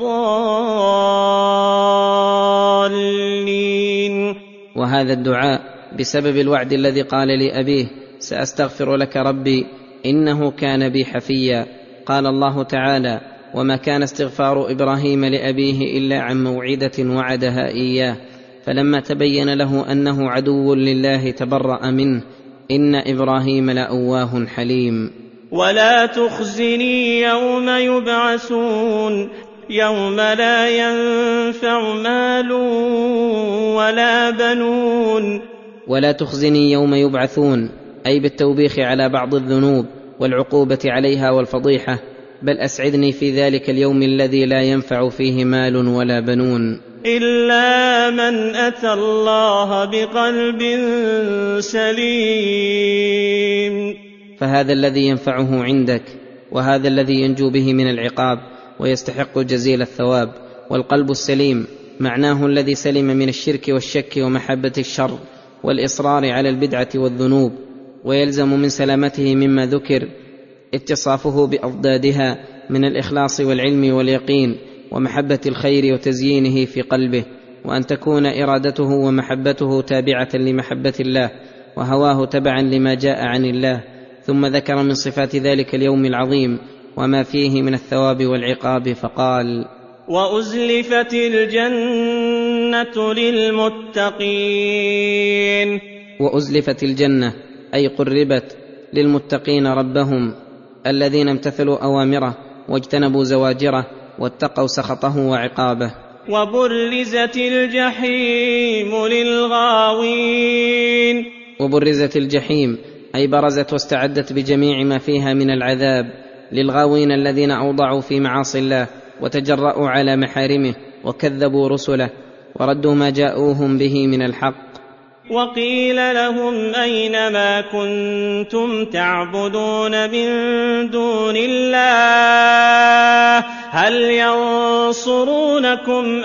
Speaker 2: الضالين.
Speaker 3: وهذا الدعاء بسبب الوعد الذي قال لأبيه: سأستغفر لك ربي إنه كان بي حفيا. قال الله تعالى: وما كان استغفار إبراهيم لأبيه إلا عن موعدة وعدها إياه، فلما تبين له أنه عدو لله تبرأ منه، إن إبراهيم لأواه حليم.
Speaker 2: ولا تخزني يوم يبعثون يوم لا ينفع مال ولا بنون.
Speaker 3: ولا تخزني يوم يبعثون، أي بالتوبيخ على بعض الذنوب والعقوبة عليها والفضيحة، بل أسعدني في ذلك اليوم الذي لا ينفع فيه مال ولا بنون
Speaker 2: إلا من أتى الله بقلب سليم.
Speaker 3: فهذا الذي ينفعه عندك، وهذا الذي ينجو به من العقاب ويستحق جزيل الثواب. والقلب السليم معناه الذي سلم من الشرك والشك ومحبة الشر والإصرار على البدعة والذنوب، ويلزم من سلامته مما ذكر اتصافه بأضدادها من الإخلاص والعلم واليقين ومحبة الخير وتزيينه في قلبه، وأن تكون إرادته ومحبته تابعة لمحبة الله، وهواه تبعا لما جاء عن الله. ثم ذكر من صفات ذلك اليوم العظيم وما فيه من الثواب والعقاب فقال:
Speaker 2: وأزلفت الجنة للمتقين.
Speaker 3: وأزلفت الجنة أي قربت للمتقين ربهم الذين امتثلوا أوامره واجتنبوا زواجره واتقوا سخطه وعقابه.
Speaker 2: وبرزت الجحيم للغاوين.
Speaker 3: وبرزت الجحيم أي برزت واستعدت بجميع ما فيها من العذاب للغاوين الذين أوضعوا في معاصي الله وتجرأوا على محارمه وكذبوا رسله وردوا ما جاءوهم به من الحق.
Speaker 2: وقيل لهم أين ما كنتم تعبدون من دون الله هل ينصرونكم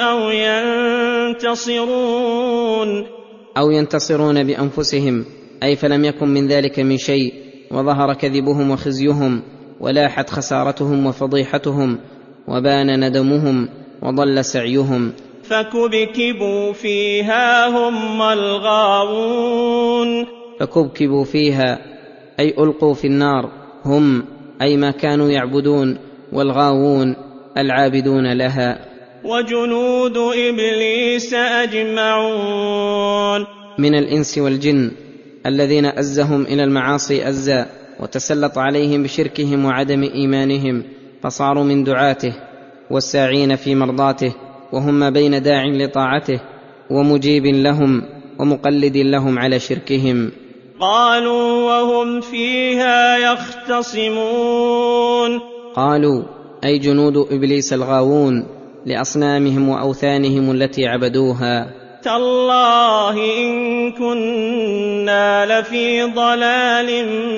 Speaker 2: أو ينتصرون
Speaker 3: بأنفسهم، أي فلم يكن من ذلك من شيء، وظهر كذبهم وخزيهم، ولاحت خسارتهم وفضيحتهم، وبان ندمهم وضل سعيهم.
Speaker 2: فكبكبوا فيها هم الغاوون.
Speaker 3: فكبكبوا فيها أي ألقوا في النار، هم أي ما كانوا يعبدون، والغاوون العابدون لها.
Speaker 2: وجنود إبليس أجمعون،
Speaker 3: من الإنس والجن الذين أزهم إلى المعاصي أزا، وتسلط عليهم بشركهم وعدم إيمانهم، فصاروا من دعاته والساعين في مرضاته، وهم ما بين داع لطاعته ومجيب لهم ومقلد لهم على شركهم.
Speaker 2: قالوا وهم فيها يختصمون.
Speaker 3: قالوا أي جنود إبليس الغاوون لأصنامهم وأوثانهم التي عبدوها:
Speaker 2: تالله إن كنا لفي ضلال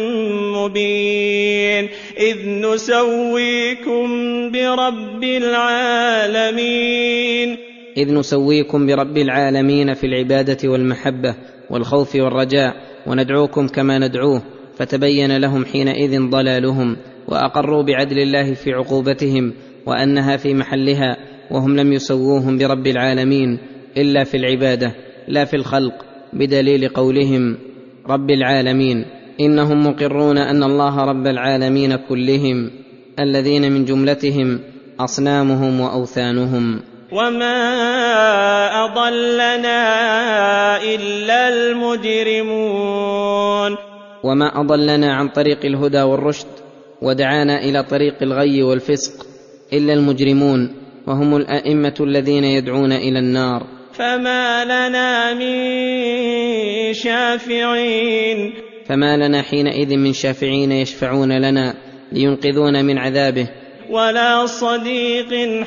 Speaker 2: مبين إذ نسويكم برب العالمين
Speaker 3: في العبادة والمحبة والخوف والرجاء، وندعوكم كما ندعوه، فتبين لهم حينئذ ضلالهم، وأقروا بعدل الله في عقوبتهم وأنها في محلها، وهم لم يسووهم برب العالمين إلا في العبادة لا في الخلق، بدليل قولهم رب العالمين. إنهم مقرون أن الله رب العالمين كلهم، الذين من جملتهم أصنامهم وأوثانهم.
Speaker 2: وما أضلنا إلا المجرمون.
Speaker 3: وما أضلنا عن طريق الهدى والرشد ودعانا إلى طريق الغي والفسق إلا المجرمون، وهم الأئمة الذين يدعون إلى النار.
Speaker 2: فما لنا من شافعين.
Speaker 3: فما لنا حينئذ من شافعين يشفعون لنا لينقذونا من عذابه.
Speaker 2: ولا صديق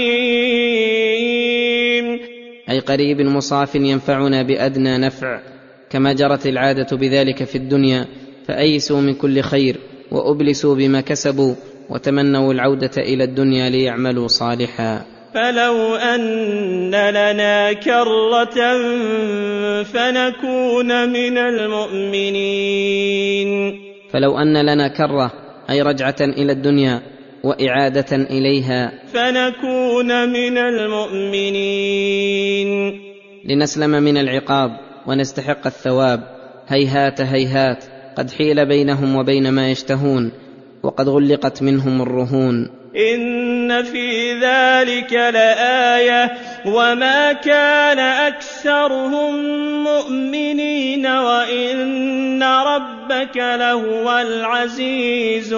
Speaker 2: حميم،
Speaker 3: أي قريب مصاف ينفعنا بأدنى نفع، كما جرت العادة بذلك في الدنيا، فأيسوا من كل خير وأبلسوا بما كسبوا وتمنوا العودة إلى الدنيا ليعملوا صالحا.
Speaker 2: فلو أن لنا كرة فنكون من المؤمنين.
Speaker 3: فلو أن لنا كرة أي رجعة إلى الدنيا وإعادة إليها،
Speaker 2: فنكون من المؤمنين،
Speaker 3: لنسلم من العقاب ونستحق الثواب. هيهات هيهات، قد حيل بينهم وبين ما يشتهون، وقد غلقت منهم الرهون.
Speaker 2: إن في ذلك لآية وما كان أكثرهم مؤمنين وإن ربك لهو العزيز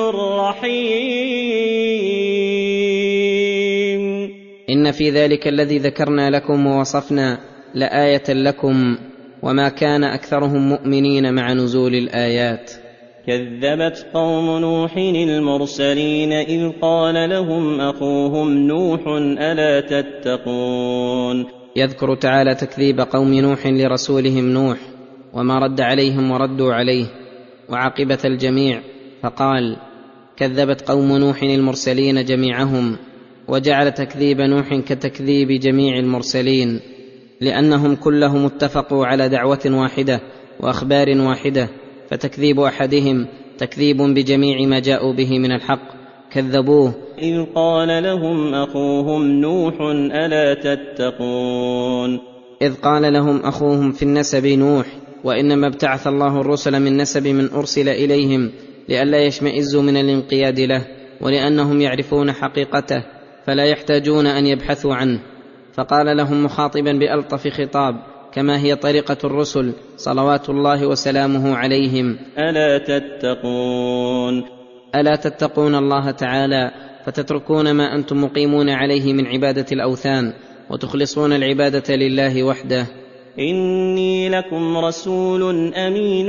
Speaker 2: الرحيم.
Speaker 3: إن في ذلك الذي ذكرنا لكم ووصفنا لآية لكم وما كان أكثرهم مؤمنين مع نزول الآيات.
Speaker 2: كذبت قوم نوح المرسلين إذ قال لهم أخوهم نوح ألا تتقون.
Speaker 3: يذكر تعالى تكذيب قوم نوح لرسولهم نوح وما رد عليهم وردوا عليه وعاقبة الجميع، فقال: كذبت قوم نوح المرسلين جميعهم، وجعل تكذيب نوح كتكذيب جميع المرسلين، لأنهم كلهم اتفقوا على دعوة واحدة وأخبار واحدة، فتكذيب أحدهم تكذيب بجميع ما جاءوا به من الحق، كذبوه.
Speaker 2: إذ قال لهم أخوهم نوح ألا تتقون.
Speaker 3: إذ قال لهم أخوهم في النسب نوح، وإنما ابتعث الله الرسل من نسب من أرسل إليهم لئلا يشمئزوا من الانقياد له، ولأنهم يعرفون حقيقته فلا يحتاجون أن يبحثوا عنه. فقال لهم مخاطبا بألطف خطاب كما هي طريقة الرسل صلوات الله وسلامه عليهم: ألا تتقون. ألا تتقون الله تعالى فتتركون ما أنتم مقيمون عليه من عبادة الأوثان وتخلصون العبادة لله وحده.
Speaker 2: إني لكم رسول أمين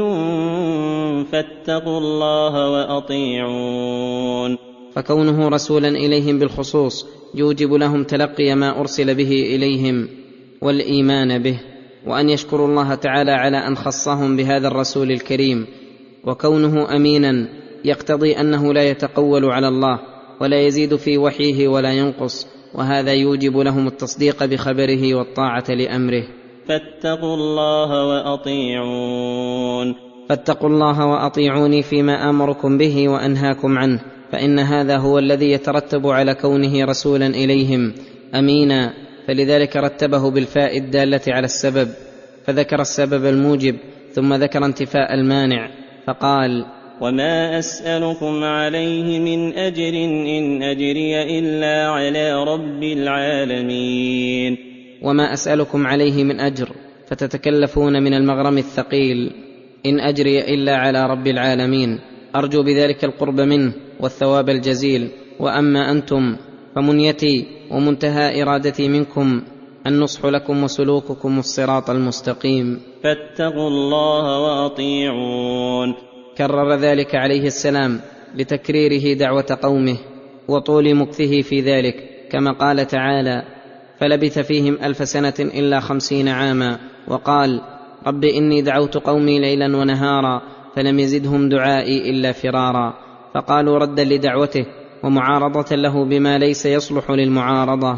Speaker 2: فاتقوا الله وأطيعون.
Speaker 3: فكونه رسولا إليهم بالخصوص يوجب لهم تلقي ما أرسل به إليهم والإيمان به، وأن يشكروا الله تعالى على أن خصهم بهذا الرسول الكريم. وكونه أمينا يقتضي أنه لا يتقول على الله ولا يزيد في وحيه ولا ينقص، وهذا يوجب لهم التصديق بخبره والطاعة لأمره.
Speaker 2: فاتقوا الله وأطيعون.
Speaker 3: فاتقوا الله وأطيعوني فيما آمركم به وأنهاكم عنه، فإن هذا هو الذي يترتب على كونه رسولا إليهم أمينا، فلذلك رتبه بالفاء الدالة على السبب، فذكر السبب الموجب ثم ذكر انتفاء المانع، فقال:
Speaker 2: وما أسألكم عليه من أجر إن أجري إلا على رب العالمين.
Speaker 3: وما أسألكم عليه من أجر، فتتكلفون من المغرم الثقيل: إن أجري إلا على رب العالمين، أرجو بذلك القرب منه والثواب الجزيل. وأما أنتم فمنيتي ومنتهى إرادتي منكم النصح لكم وسلوككم الصراط المستقيم.
Speaker 2: فاتقوا الله وأطيعون.
Speaker 3: كرر ذلك عليه السلام لتكريره دعوة قومه وطول مكثه في ذلك، كما قال تعالى: فلبث فيهم 1000 سنة إلا 50 عاما، وقال: رب إني دعوت قومي ليلا ونهارا فلم يزدهم دعائي إلا فرارا. فقالوا ردا لدعوته ومعارضة له بما ليس يصلح للمعارضة.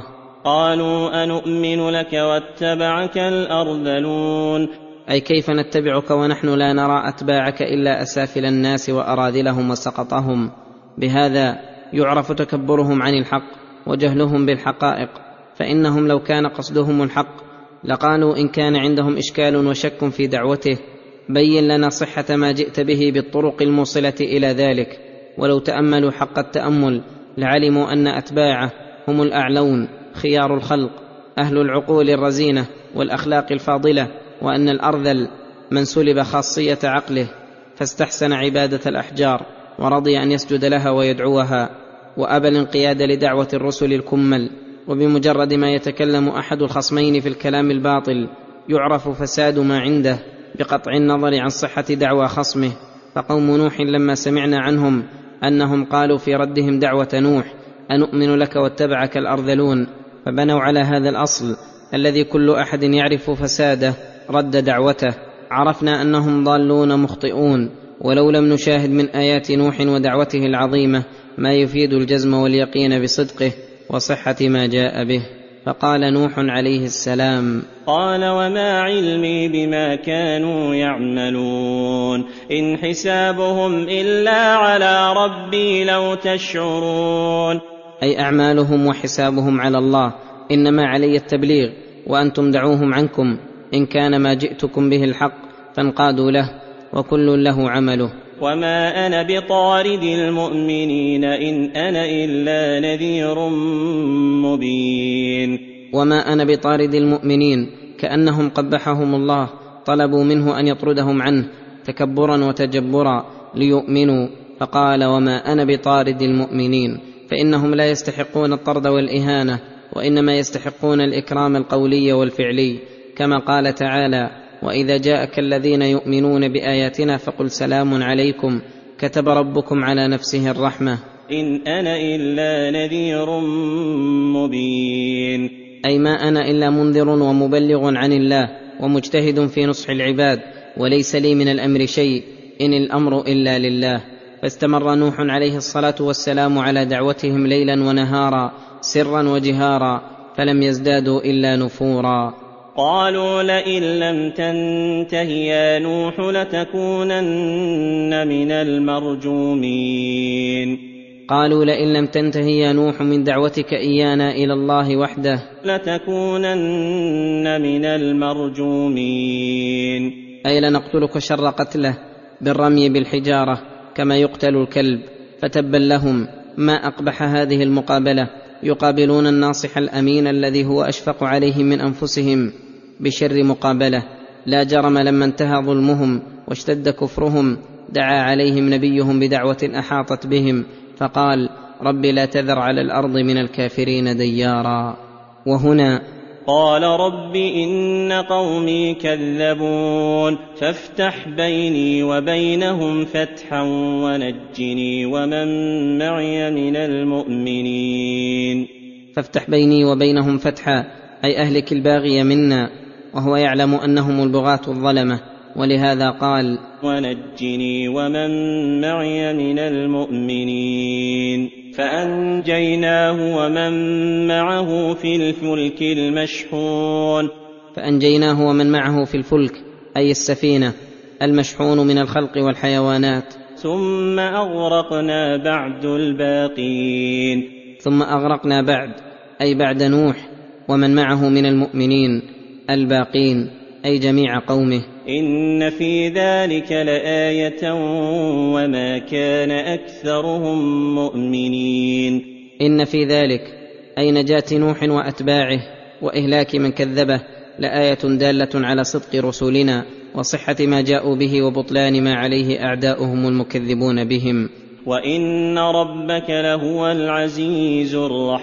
Speaker 2: قالوا أنؤمن لك واتبعك الأرذلون.
Speaker 3: أي كيف نتبعك ونحن لا نرى أتباعك إلا أسافل الناس وأراذلهم وسقطهم. بهذا يعرف تكبرهم عن الحق وجهلهم بالحقائق، فإنهم لو كان قصدهم الحق لقالوا إن كان عندهم إشكال وشك في دعوته بين لنا صحة ما جئت به بالطرق الموصلة إلى ذلك. ولو تأملوا حق التأمل لعلموا أن أتباعه هم الأعلون خيار الخلق أهل العقول الرزينة والأخلاق الفاضلة، وأن الأرذل من سلب خاصية عقله فاستحسن عبادة الأحجار ورضي أن يسجد لها ويدعوها، وأبى الانقياد لدعوة الرسل الكمل. وبمجرد ما يتكلم أحد الخصمين في الكلام الباطل يعرف فساد ما عنده بقطع النظر عن صحة دعوى خصمه. فقوم نوح لما سمعنا عنهم أنهم قالوا في ردهم دعوة نوح أنؤمن لك واتبعك الأرذلون، فبنوا على هذا الأصل الذي كل أحد يعرف فساده رد دعوته، عرفنا أنهم ضالون مخطئون. ولو لم نشاهد من آيات نوح ودعوته العظيمة ما يفيد الجزم واليقين بصدقه وصحة ما جاء به. فقال نوح عليه السلام:
Speaker 2: قال وما علمي بما كانوا يعملون إن حسابهم إلا على ربي لو تشعرون.
Speaker 3: أي أعمالهم وحسابهم على الله، إنما علي التبليغ وأنتم دعوهم عنكم، إن كان ما جئتكم به الحق فانقادوا له، وكل له عمله.
Speaker 2: وما أنا بطارد المؤمنين إن أنا إلا نذير مبين.
Speaker 3: وما أنا بطارد المؤمنين، كأنهم قبحهم الله طلبوا منه أن يطردهم عنه تكبرا وتجبرا ليؤمنوا، فقال وما أنا بطارد المؤمنين، فإنهم لا يستحقون الطرد والإهانة، وإنما يستحقون الإكرام القولي والفعلي، كما قال تعالى: وإذا جاءك الذين يؤمنون بآياتنا فقل سلام عليكم كتب ربكم على نفسه الرحمة
Speaker 2: إن أنا إلا نذير مبين.
Speaker 3: أي ما أنا إلا منذر ومبلغ عن الله ومجتهد في نصح العباد، وليس لي من الأمر شيء، إن الأمر إلا لله. فاستمر نوح عليه الصلاة والسلام على دعوتهم ليلا ونهارا سرا وجهارا، فلم يزدادوا إلا نفورا.
Speaker 2: قالوا لئن لم تنته يا نوح لتكونن من المرجومين.
Speaker 3: قالوا لئن لم تنته يا نوح من دعوتك إيانا إلى الله وحده
Speaker 2: لتكونن من المرجومين.
Speaker 3: أي لنقتلك شر قتله بالرمي بالحجارة كما يقتل الكلب. فتبا لهم، ما أقبح هذه المقابلة، يقابلون الناصح الأمين الذي هو أشفق عليهم من أنفسهم بشر مقابلة. لا جرم لما انتهى ظلمهم واشتد كفرهم دعا عليهم نبيهم بدعوة أحاطت بهم، فقال: رب لا تذر على الأرض من الكافرين ديارا. وهنا
Speaker 2: قال رب إن قومي كذبون فافتح بيني وبينهم فتحا ونجني ومن معي من المؤمنين.
Speaker 3: فافتح بيني وبينهم فتحا، أي أهلك الباغي منا، وهو يعلم أنهم البغاة الظلمة، ولهذا قال:
Speaker 2: ونجني ومن معي من المؤمنين. فأنجيناه ومن معه في الفلك المشحون.
Speaker 3: فأنجيناه ومن معه في الفلك، أي السفينة المشحون من الخلق والحيوانات.
Speaker 2: ثم أغرقنا بعد الباقين.
Speaker 3: ثم أغرقنا بعد، أي بعد نوح ومن معه من المؤمنين الباقين، أي جميع قومه.
Speaker 2: إن في ذلك لآية وما كان أكثرهم مؤمنين.
Speaker 3: إن في ذلك، أي نجاة نوح وأتباعه وإهلاك من كذبه، لآية دالة على صدق رسولنا وصحة ما جاءوا به وبطلان ما عليه أعداؤهم المكذبون بهم.
Speaker 2: وإن ربك لهو العزيز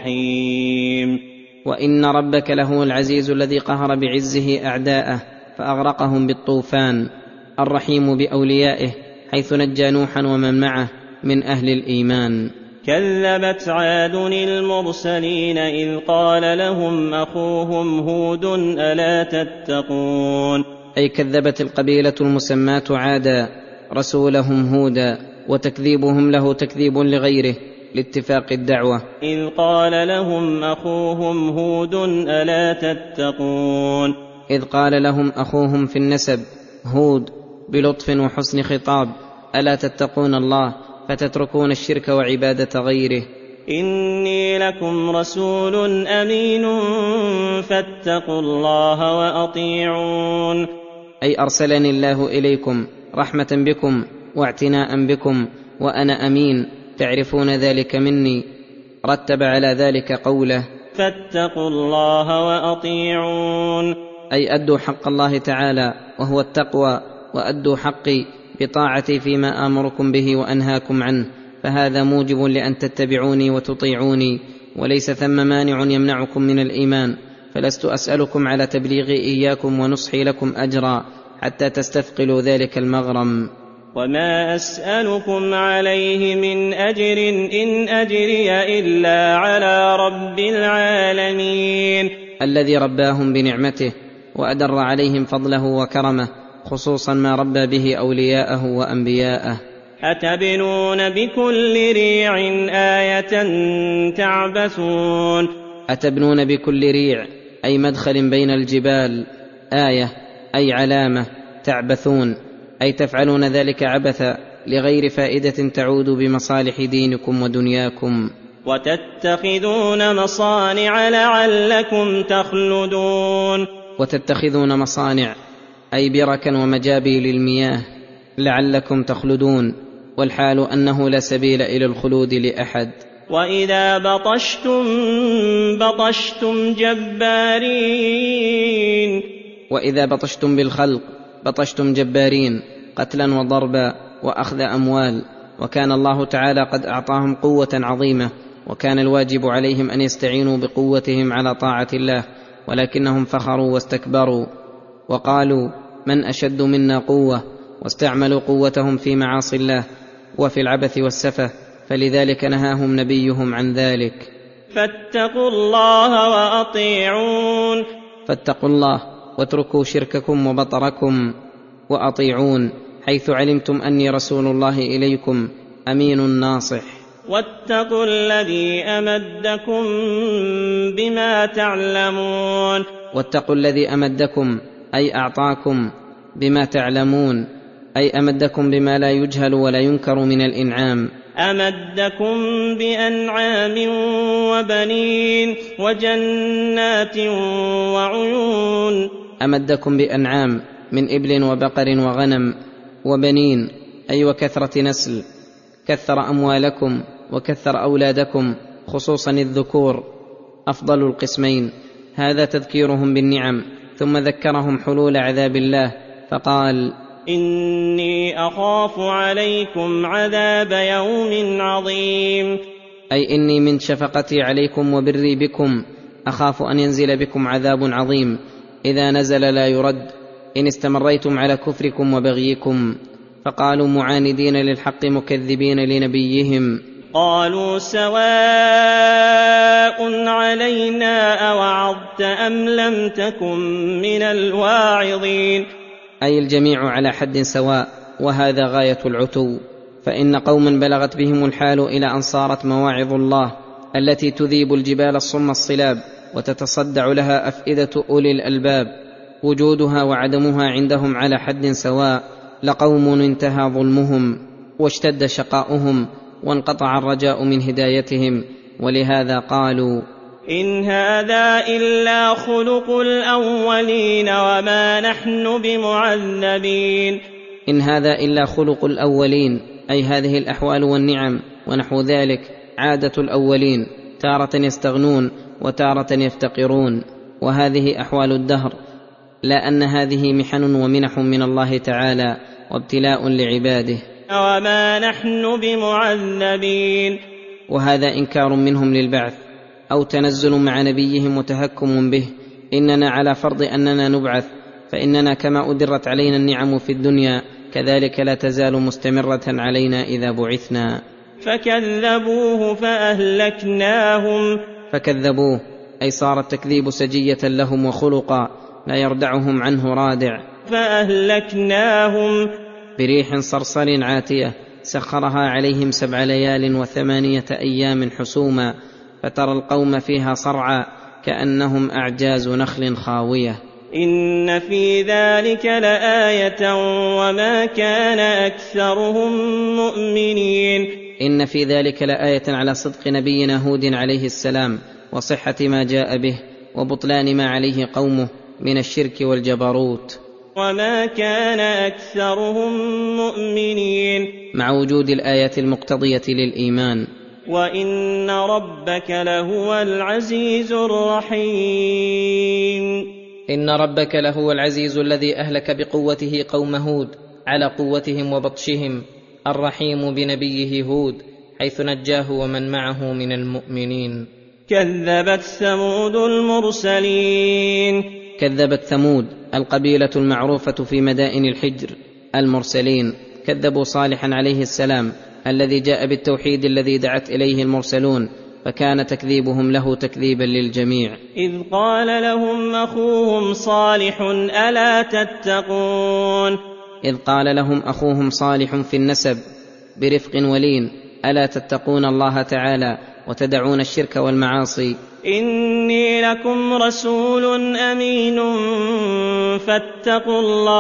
Speaker 2: الرحيم.
Speaker 3: وإن ربك لهو العزيز الذي قهر بعزه أعداءه فأغرقهم بالطوفان، الرحيم بأوليائه حيث نجى نوحا ومن معه من أهل الإيمان.
Speaker 2: كذبت عاد المرسلين إذ قال لهم أخوهم هود ألا تتقون.
Speaker 3: أي كذبت القبيلة المسماة عادا رسولهم هودا، وتكذيبهم له تكذيب لغيره لاتفاق الدعوة.
Speaker 2: إذ قال لهم أخوهم هود ألا تتقون.
Speaker 3: إذ قال لهم أخوهم في النسب هود بلطف وحسن خطاب: ألا تتقون الله فتتركون الشرك وعبادة غيره.
Speaker 2: إني لكم رسول أمين فاتقوا الله وأطيعون.
Speaker 3: أي أرسلني الله إليكم رحمة بكم واعتناء بكم، وأنا أمين تعرفون ذلك مني. رتب على ذلك قوله:
Speaker 2: فاتقوا الله وأطيعون.
Speaker 3: أي أدوا حق الله تعالى وهو التقوى، وأدوا حقي بطاعتي فيما آمركم به وأنهاكم عنه، فهذا موجب لأن تتبعوني وتطيعوني، وليس ثم مانع يمنعكم من الإيمان. فلست أسألكم على تبليغي إياكم ونصحي لكم أجرا حتى تستثقلوا ذلك المغرم.
Speaker 2: وما أسألكم عليه من أجر إن أجري إلا على رب العالمين.
Speaker 3: الذي رباهم بنعمته وأدر عليهم فضله وكرمه، خصوصا ما ربى به أولياءه وأنبياءه.
Speaker 2: أتبنون بكل ريع آية تعبثون.
Speaker 3: أتبنون بكل ريع أي مدخل بين الجبال، آية أي علامة، تعبثون أي تفعلون ذلك عبثا لغير فائدة تعود بمصالح دينكم ودنياكم.
Speaker 2: وتتخذون مصانع لعلكم تخلدون.
Speaker 3: وتتخذون مصانع أي بركا ومجابي للمياه لعلكم تخلدون، والحال أنه لا سبيل إلى الخلود لأحد.
Speaker 2: وإذا بطشتم بطشتم جبارين.
Speaker 3: وإذا بطشتم بالخلق بطشتم جبارين، قتلا وضربا وأخذ أموال، وكان الله تعالى قد أعطاهم قوة عظيمة، وكان الواجب عليهم أن يستعينوا بقوتهم على طاعة الله، ولكنهم فخروا واستكبروا وقالوا من أشد منا قوة، واستعملوا قوتهم في معاصي الله وفي العبث والسفه، فلذلك نهاهم نبيهم عن ذلك.
Speaker 2: فاتقوا الله وأطيعون.
Speaker 3: فاتقوا الله واتركوا شرككم وبطركم وأطيعون، حيث علمتم أني رسول الله إليكم أمين ناصح.
Speaker 2: واتقوا الذي أمدكم بما تعلمون.
Speaker 3: واتقوا الذي أمدكم أي أعطاكم بما تعلمون، أي أمدكم بما لا يجهل ولا ينكر من الإنعام.
Speaker 2: أمدكم بأنعام وبنين وجنات وعيون.
Speaker 3: أمدكم بأنعام من إبل وبقر وغنم، وبنين أي وكثرة نسل، كثر أموالكم وكثر أولادكم، خصوصا الذكور أفضل القسمين. هذا تذكيرهم بالنعم، ثم ذكرهم حلول عذاب الله فقال
Speaker 2: إني أخاف عليكم عذاب يوم عظيم.
Speaker 3: أي إني من شفقتي عليكم وبري بكم أخاف أن ينزل بكم عذاب عظيم إذا نزل لا يرد، إن استمريتم على كفركم وبغيكم. فقالوا معاندين للحق مكذبين لنبيهم
Speaker 2: قالوا سواء علينا أوعظت أم لم تكن من الواعظين.
Speaker 3: أي الجميع على حد سواء، وهذا غاية العتو، فإن قوما بلغت بهم الحال إلى أن صارت مواعظ الله التي تذيب الجبال الصم الصلاب وتتصدع لها أفئدة أولي الألباب وجودها وعدمها عندهم على حد سواء، لقوم انتهى ظلمهم واشتد شقاؤهم وانقطع الرجاء من هدايتهم، ولهذا قالوا
Speaker 2: إن هذا إلا خلق الأولين وما نحن بمعذبين.
Speaker 3: إن هذا إلا خلق الأولين، أي هذه الأحوال والنعم ونحو ذلك عادة الأولين، تارة يستغنون وتارة يفتقرون، وهذه أحوال الدهر، لا أن هذه محن ومنح من الله تعالى وابتلاء لعباده.
Speaker 2: وما نحن بمعذبين.
Speaker 3: وهذا إنكار منهم للبعث أو تنزل مع نبيهم وتهكم به. إننا على فرض أننا نبعث، فإننا كما أدرت علينا النعم في الدنيا كذلك لا تزال مستمرة علينا إذا بعثنا.
Speaker 2: فكذبوه فأهلكناهم.
Speaker 3: فكذبوه أي صار التكذيب سجية لهم وخلقا لا يردعهم عنه رادع.
Speaker 2: فأهلكناهم
Speaker 3: بريح صرصر عاتية سخرها عليهم 7 ليال و8 أيام حسوما، فترى القوم فيها صرعى كأنهم أعجاز نخل خاوية.
Speaker 2: إن في ذلك لآية وما كان أكثرهم مؤمنين.
Speaker 3: إن في ذلك لآية على صدق نبينا هود عليه السلام وصحة ما جاء به وبطلان ما عليه قومه من الشرك والجبروت.
Speaker 2: وما كان أكثرهم مؤمنين،
Speaker 3: مع وجود الآيات المقتضية للإيمان.
Speaker 2: وإن ربك لهو العزيز الرحيم.
Speaker 3: إن ربك لهو العزيز الذي أهلك بقوته قوم هود على قوتهم وبطشهم، الرحيم بنبيه هود حيث نجاه ومن معه من المؤمنين.
Speaker 2: كذبت ثمود المرسلين.
Speaker 3: كذبت ثمود القبيلة المعروفة في مدائن الحجر المرسلين، كذبوا صالحا عليه السلام الذي جاء بالتوحيد الذي دعت إليه المرسلون، فكان تكذيبهم له تكذيبا للجميع.
Speaker 2: إذ قال لهم أخوهم صالح ألا تتقون.
Speaker 3: إذ قال لهم أخوهم صالح في النسب برفق ولين، ألا تتقون الله تعالى وتدعون الشرك والمعاصي؟
Speaker 2: إني لكم رسول أمين فاتقوا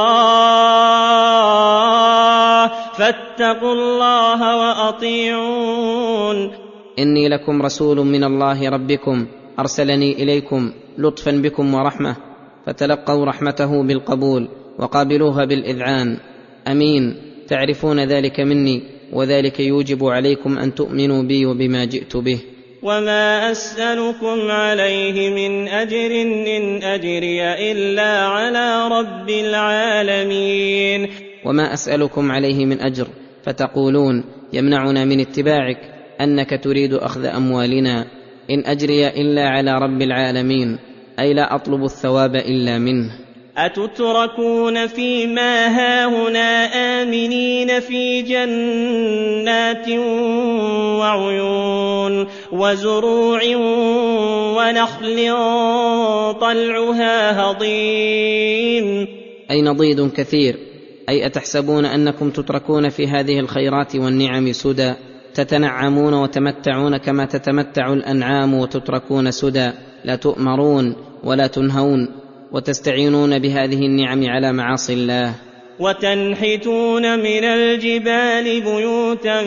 Speaker 2: الله وأطيعون.
Speaker 3: إني لكم رسول من الله ربكم أرسلني إليكم لطفا بكم ورحمة، فتلقوا رحمته بالقبول وقابلوها بالإذعان. أمين، تعرفون ذلك مني، وذلك يوجب عليكم أن تؤمنوا بي وبما جئت به.
Speaker 2: وما أسألكم عليه من أجر إن أجري إلا على رب العالمين.
Speaker 3: وما أسألكم عليه من أجر، فتقولون يمنعنا من اتباعك أنك تريد أخذ أموالنا. إن أجري إلا على رب العالمين، أي لا أطلب الثواب إلا منه.
Speaker 2: أتتركون فيما هاهنا آمنين في جنات وعيون وزروع ونخل طلعها هضيم.
Speaker 3: أي نضيد كثير. أي أتحسبون أنكم تتركون في هذه الخيرات والنعم سدى، تتنعمون وتمتعون كما تتمتع الأنعام وتتركون سدى، لا تؤمرون ولا تنهون، وتستعينون بهذه النعم على معاصي الله.
Speaker 2: وتنحتون من الجبال بيوتا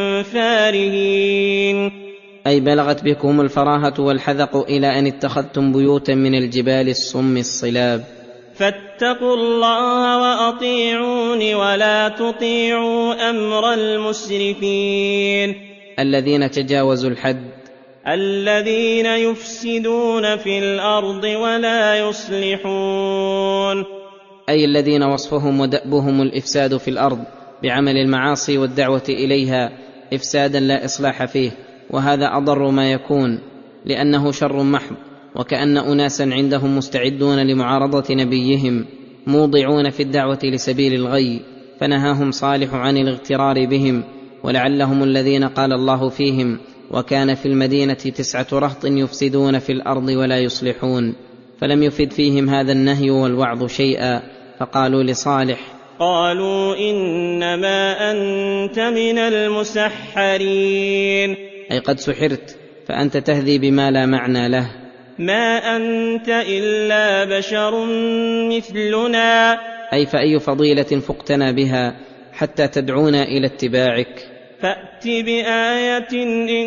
Speaker 2: فارهين.
Speaker 3: أي بلغت بكم الفراهة والحذق إلى أن اتخذتم بيوتا من الجبال الصم الصلاب.
Speaker 2: فاتقوا الله وأطيعون ولا تطيعوا أمر المسرفين.
Speaker 3: الذين تجاوزوا الحد،
Speaker 2: الذين يفسدون في الأرض ولا يصلحون.
Speaker 3: أي الذين وصفهم ودأبهم الإفساد في الأرض بعمل المعاصي والدعوة إليها إفسادا لا إصلاح فيه، وهذا أضر ما يكون، لأنه شر محض، وكأن أناسا عندهم مستعدون لمعارضة نبيهم موضعون في الدعوة لسبيل الغي، فنهاهم صالح عن الاغترار بهم، ولعلهم الذين قال الله فيهم: وكان في المدينة 9 رهط يفسدون في الأرض ولا يصلحون. فلم يفد فيهم هذا النهي والوعظ شيئا، فقالوا لصالح:
Speaker 2: قالوا إنما أنت من المسحرين.
Speaker 3: أي قد سحرت، فأنت تهذي بما لا معنى له.
Speaker 2: ما أنت إلا بشر مثلنا.
Speaker 3: أي فأي فضيلة فقتنا بها حتى تدعونا إلى اتباعك؟
Speaker 2: فأت بآية إن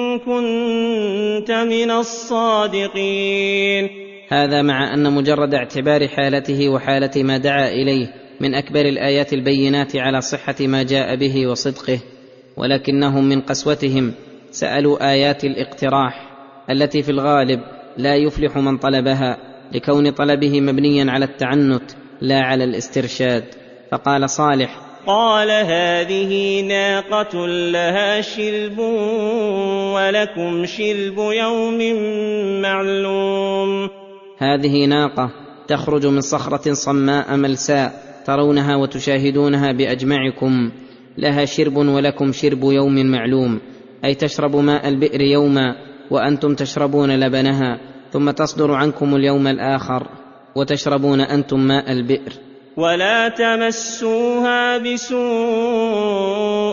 Speaker 2: كنت من الصادقين.
Speaker 3: هذا مع أن مجرد اعتبار حالته وحالة ما دعا إليه من أكبر الآيات البينات على صحة ما جاء به وصدقه، ولكنهم من قسوتهم سألوا آيات الاقتراح التي في الغالب لا يفلح من طلبها، لكون طلبه مبنيا على التعنت لا على الاسترشاد. فقال صالح:
Speaker 2: قال هذه ناقة لها شرب ولكم شرب يوم معلوم.
Speaker 3: هذه ناقة تخرج من صخرة صماء ملساء ترونها وتشاهدونها بأجمعكم، لها شرب ولكم شرب يوم معلوم، أي تشرب ماء البئر يوما وأنتم تشربون لبنها، ثم تصدر عنكم اليوم الآخر وتشربون أنتم ماء البئر.
Speaker 2: ولا تمسوها بسوء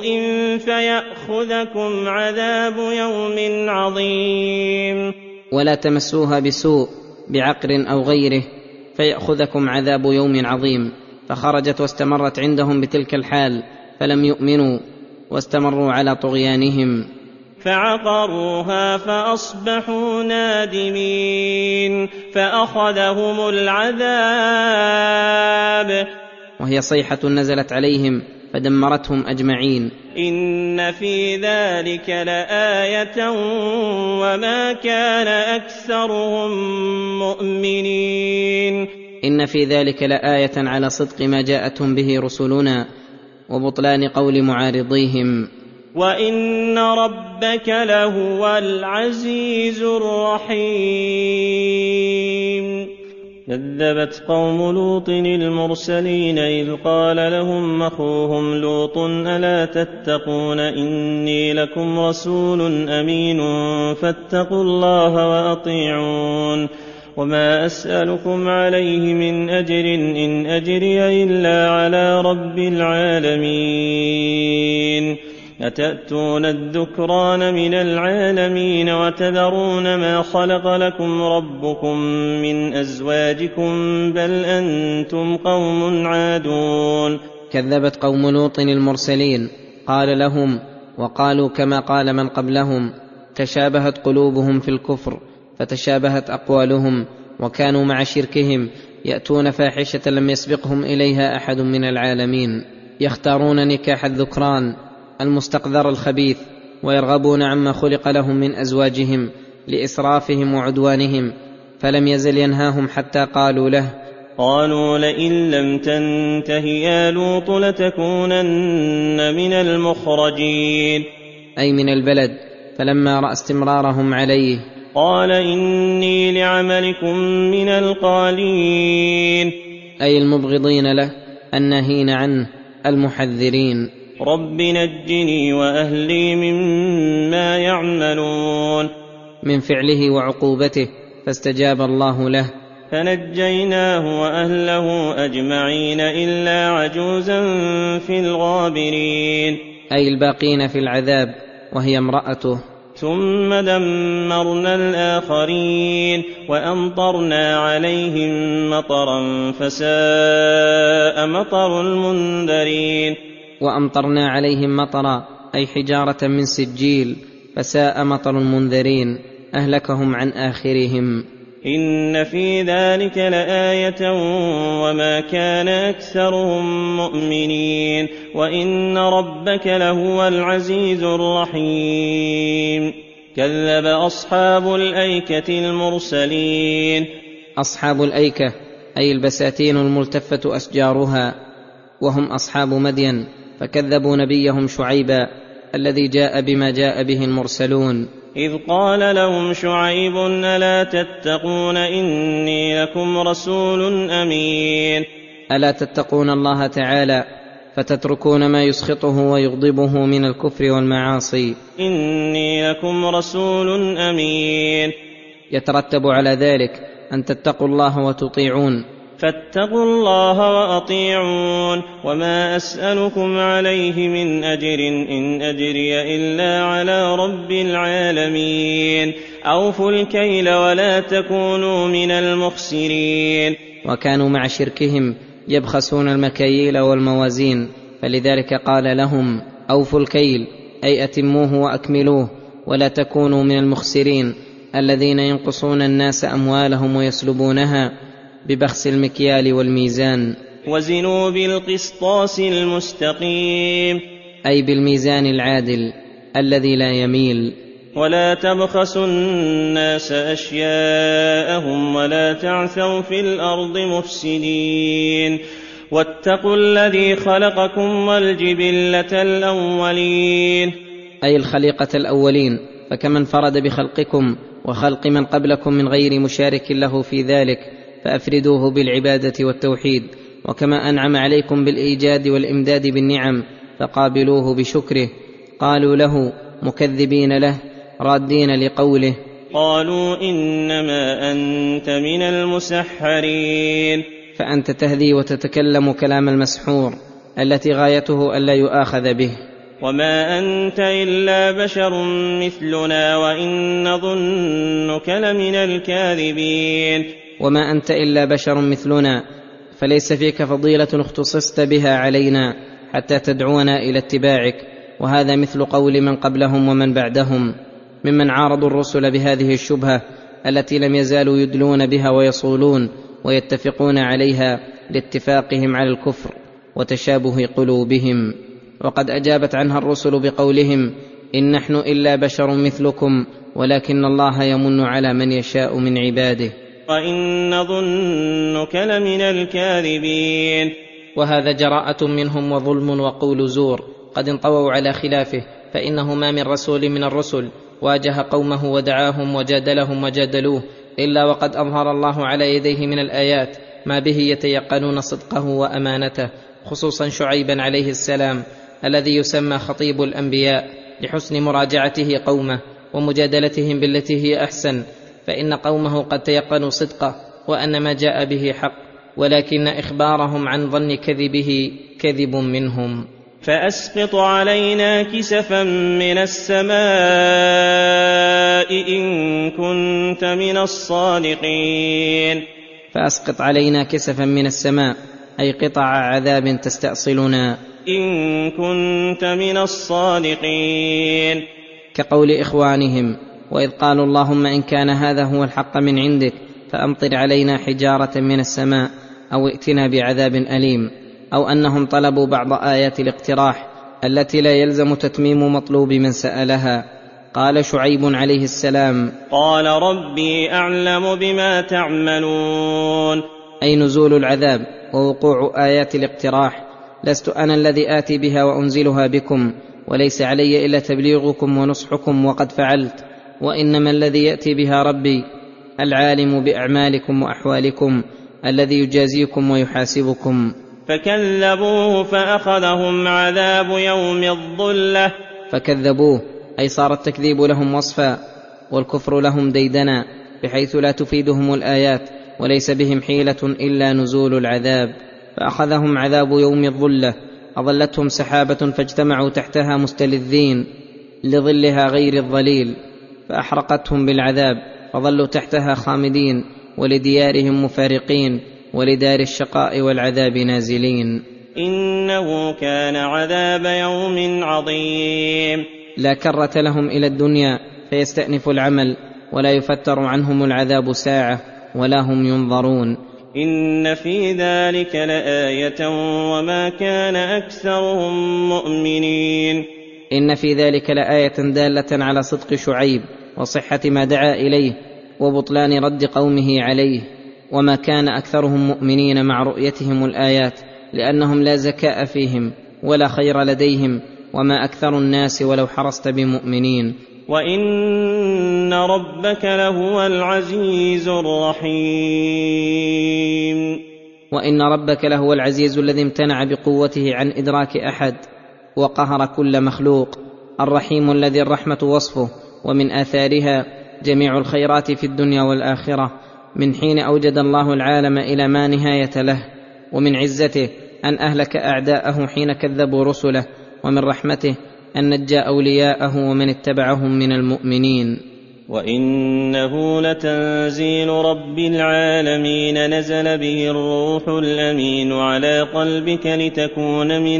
Speaker 2: فيأخذكم عذاب يوم عظيم.
Speaker 3: ولا تمسوها بسوء بعقر أو غيره فيأخذكم عذاب يوم عظيم. فخرجت واستمرت عندهم بتلك الحال، فلم يؤمنوا واستمروا على طغيانهم،
Speaker 2: فعقروها فأصبحوا نادمين. فأخذهم العذاب،
Speaker 3: وهي صيحة نزلت عليهم فدمرتهم أجمعين.
Speaker 2: إن في ذلك لآية وما كان أكثرهم مؤمنين.
Speaker 3: إن في ذلك لآية على صدق ما جاءتهم به رسلنا وبطلان قول معارضيهم.
Speaker 2: وإن ربك لهو العزيز الرحيم. كذبت قوم لوط المرسلين إذ قال لهم أخوهم لوط ألا تتقون إني لكم رسول أمين فاتقوا الله وأطيعون. وما أسألكم عليه من أجر إن أجري إلا على رب العالمين. أتأتون الذكران من العالمين وتذرون ما خلق لكم ربكم من أزواجكم بل أنتم قوم عادون.
Speaker 3: كذبت قوم لوط المرسلين، قال لهم وقالوا كما قال من قبلهم، تشابهت قلوبهم في الكفر فتشابهت أقوالهم، وكانوا مع شركهم يأتون فاحشة لم يسبقهم إليها أحد من العالمين، يختارون نكاح الذكران المستقذر الخبيث، ويرغبون عما خلق لهم من أزواجهم لإسرافهم وعدوانهم، فلم يزل ينهاهم حتى قالوا له
Speaker 2: قالوا لئن لم تنته يا لوط لتكونن من المخرجين،
Speaker 3: أي من البلد. فلما رأى استمرارهم عليه
Speaker 2: قال إني لعملكم من القالين،
Speaker 3: أي المبغضين له الناهين عنه المحذرين.
Speaker 2: رب نجني وأهلي مما يعملون،
Speaker 3: من فعله وعقوبته، فاستجاب الله له
Speaker 2: فنجيناه وأهله أجمعين إلا عجوزا في الغابرين،
Speaker 3: أي الباقين في العذاب وهي امرأته.
Speaker 2: ثم دمرنا الآخرين وأمطرنا عليهم مطرا فساء مطر المنذرين.
Speaker 3: وأمطرنا عليهم مطرا أي حجارة من سجيل، فساء مطر المنذرين، أهلكهم عن آخرهم.
Speaker 2: إن في ذلك لآية وما كان أكثرهم مؤمنين وإن ربك لهو العزيز الرحيم. كذب أصحاب الأيكة المرسلين.
Speaker 3: أصحاب الأيكة أي البساتين الملتفة أشجارها، وهم أصحاب مدين، فكذبوا نبيهم شعيبا الذي جاء بما جاء به المرسلون.
Speaker 2: إذ قال لهم شعيب ألا تتقون إني لكم رسول أمين.
Speaker 3: ألا تتقون الله تعالى فتتركون ما يسخطه ويغضبه من الكفر والمعاصي.
Speaker 2: إني لكم رسول أمين،
Speaker 3: يترتب على ذلك أن تتقوا الله وتطيعون.
Speaker 2: فاتقوا الله وأطيعون. وما أسألكم عليه من أجر إن أجري إلا على رب العالمين. أوفوا الكيل ولا تكونوا من المخسرين.
Speaker 3: وكانوا مع شركهم يبخسون المكاييل والموازين، فلذلك قال لهم أوفوا الكيل أي أتموه وأكملوه، ولا تكونوا من المخسرين الذين ينقصون الناس أموالهم ويسلبونها ببخس المكيال والميزان.
Speaker 2: وزنوا بالقسطاس المستقيم
Speaker 3: أي بالميزان العادل الذي لا يميل.
Speaker 2: ولا تبخسوا الناس أشياءهم ولا تعثوا في الأرض مفسدين. واتقوا الذي خلقكم والجبلة الأولين،
Speaker 3: أي الخليقة الأولين، فكما انفرد بخلقكم وخلق من قبلكم من غير مشارك له في ذلك فأفردوه بالعبادة والتوحيد، وكما أنعم عليكم بالإيجاد والإمداد بالنعم فقابلوه بشكره. قالوا له مكذبين له رادين لقوله
Speaker 2: قالوا إنما أنت من المسحرين،
Speaker 3: فأنت تهدي وتتكلم كلام المسحور التي غايته ألا يؤاخذ به.
Speaker 2: وما أنت إلا بشر مثلنا وإن نظنك لمن الكاذبين.
Speaker 3: وما أنت إلا بشر مثلنا، فليس فيك فضيلة اختصصت بها علينا حتى تدعونا إلى اتباعك، وهذا مثل قول من قبلهم ومن بعدهم ممن عارضوا الرسل بهذه الشبهة التي لم يزالوا يدلون بها ويصولون ويتفقون عليها لاتفاقهم على الكفر وتشابه قلوبهم. وقد أجابت عنها الرسل بقولهم إن نحن إلا بشر مثلكم ولكن الله يمن على من يشاء من عباده.
Speaker 2: وإن نظنك لمن الكاذبين.
Speaker 3: وهذا جراءة منهم وظلم وقول زور قد انطووا على خلافه، فإنه ما من رسول من الرسل واجه قومه ودعاهم وجادلهم وجادلوه إلا وقد أظهر الله على يديه من الآيات ما به يتيقنون صدقه وأمانته، خصوصا شعيبا عليه السلام الذي يسمى خطيب الأنبياء لحسن مراجعته قومه ومجادلتهم بالتي هي أحسن، فإن قومه قد تيقنوا صدقه وأن ما جاء به حق، ولكن إخبارهم عن ظن كذبه كذب منهم.
Speaker 2: فأسقط علينا كسفا من السماء إن كنت من الصادقين.
Speaker 3: فأسقط علينا كسفا من السماء أي قطع عذاب تستأصلنا
Speaker 2: إن كنت من الصادقين.
Speaker 3: كقول إخوانهم: وإذ قالوا اللهم إن كان هذا هو الحق من عندك فأمطر علينا حجارة من السماء أو ائتنا بعذاب أليم. أو أنهم طلبوا بعض آيات الاقتراح التي لا يلزم تتميم مطلوب من سألها. قال شعيب عليه السلام:
Speaker 2: قال ربي أعلم بما تعملون،
Speaker 3: أي نزول العذاب ووقوع آيات الاقتراح. لست أنا الذي آتي بها وأنزلها بكم، وليس علي إلا تبليغكم ونصحكم وقد فعلت، وإنما الذي يأتي بها ربي العالم بأعمالكم وأحوالكم الذي يجازيكم ويحاسبكم.
Speaker 2: فكذبوه فأخذهم عذاب يوم الظلة.
Speaker 3: فكذبوه أي صار التكذيب لهم وصفا والكفر لهم ديدنا، بحيث لا تفيدهم الآيات وليس بهم حيلة إلا نزول العذاب. فأخذهم عذاب يوم الظلة، أظلتهم سحابة فاجتمعوا تحتها مستلذين لظلها غير الظليل، فأحرقتهم بالعذاب فظلوا تحتها خامدين، ولديارهم مفارقين، ولدار الشقاء والعذاب نازلين.
Speaker 2: إنه كان عذاب يوم عظيم.
Speaker 3: لا كرة لهم إلى الدنيا فيستأنف العمل، ولا يفتر عنهم العذاب ساعة، ولا هم ينظرون.
Speaker 2: إن في ذلك لآية وما كان أكثرهم مؤمنين.
Speaker 3: إن في ذلك لآية دالة على صدق شعيب وصحة ما دعا إليه وبطلان رد قومه عليه، وما كان أكثرهم مؤمنين مع رؤيتهم الآيات، لأنهم لا زكاء فيهم ولا خير لديهم، وما أكثر الناس ولو حرصت بمؤمنين.
Speaker 2: وإن ربك لهو العزيز الرحيم.
Speaker 3: وإن ربك لهو العزيز الذي امتنع بقوته عن إدراك أحد وقهر كل مخلوق، الرحيم الذي الرحمة وصفه، ومن آثارها جميع الخيرات في الدنيا والآخرة من حين أوجد الله العالم إلى ما نهاية له، ومن عزته أن أهلك أعداءه حين كذبوا رسله، ومن رحمته أن نجى أولياءه ومن اتبعهم من المؤمنين.
Speaker 2: وإنه لتنزيل رب العالمين، نزل به الروح الأمين على قلبك لتكون من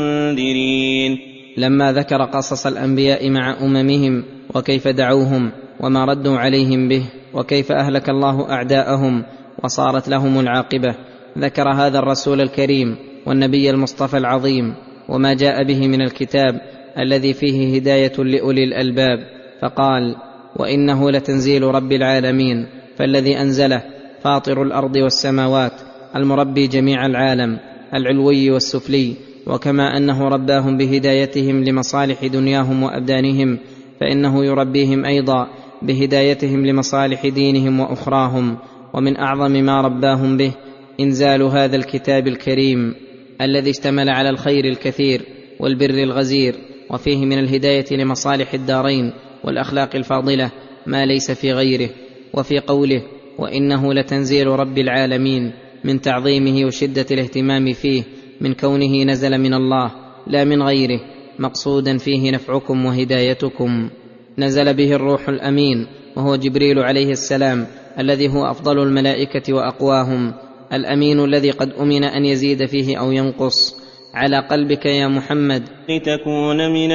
Speaker 2: المنذرين.
Speaker 3: لما ذكر قصص الأنبياء مع أممهم وكيف دعوهم وما ردوا عليهم به، وكيف أهلك الله أعداءهم وصارت لهم العاقبة، ذكر هذا الرسول الكريم والنبي المصطفى العظيم وما جاء به من الكتاب الذي فيه هداية لأولي الألباب، فقال: وإنه لتنزيل رب العالمين، فالذي أنزله فاطر الأرض والسماوات، المربي جميع العالم العلوي والسفلي. وكما أنه رباهم بهدايتهم لمصالح دنياهم وأبدانهم، فإنه يربيهم أيضا بهدايتهم لمصالح دينهم وأخراهم. ومن أعظم ما رباهم به إنزال هذا الكتاب الكريم الذي اشتمل على الخير الكثير والبر الغزير، وفيه من الهداية لمصالح الدارين والأخلاق الفاضلة ما ليس في غيره. وفي قوله: وإنه لتنزيل رب العالمين، من تعظيمه وشدة الاهتمام فيه، من كونه نزل من الله لا من غيره، مقصودا فيه نفعكم وهدايتكم. نزل به الروح الأمين، وهو جبريل عليه السلام، الذي هو أفضل الملائكة وأقواهم، الأمين الذي قد أمن أن يزيد فيه أو ينقص، على قلبك يا محمد
Speaker 2: لتكون من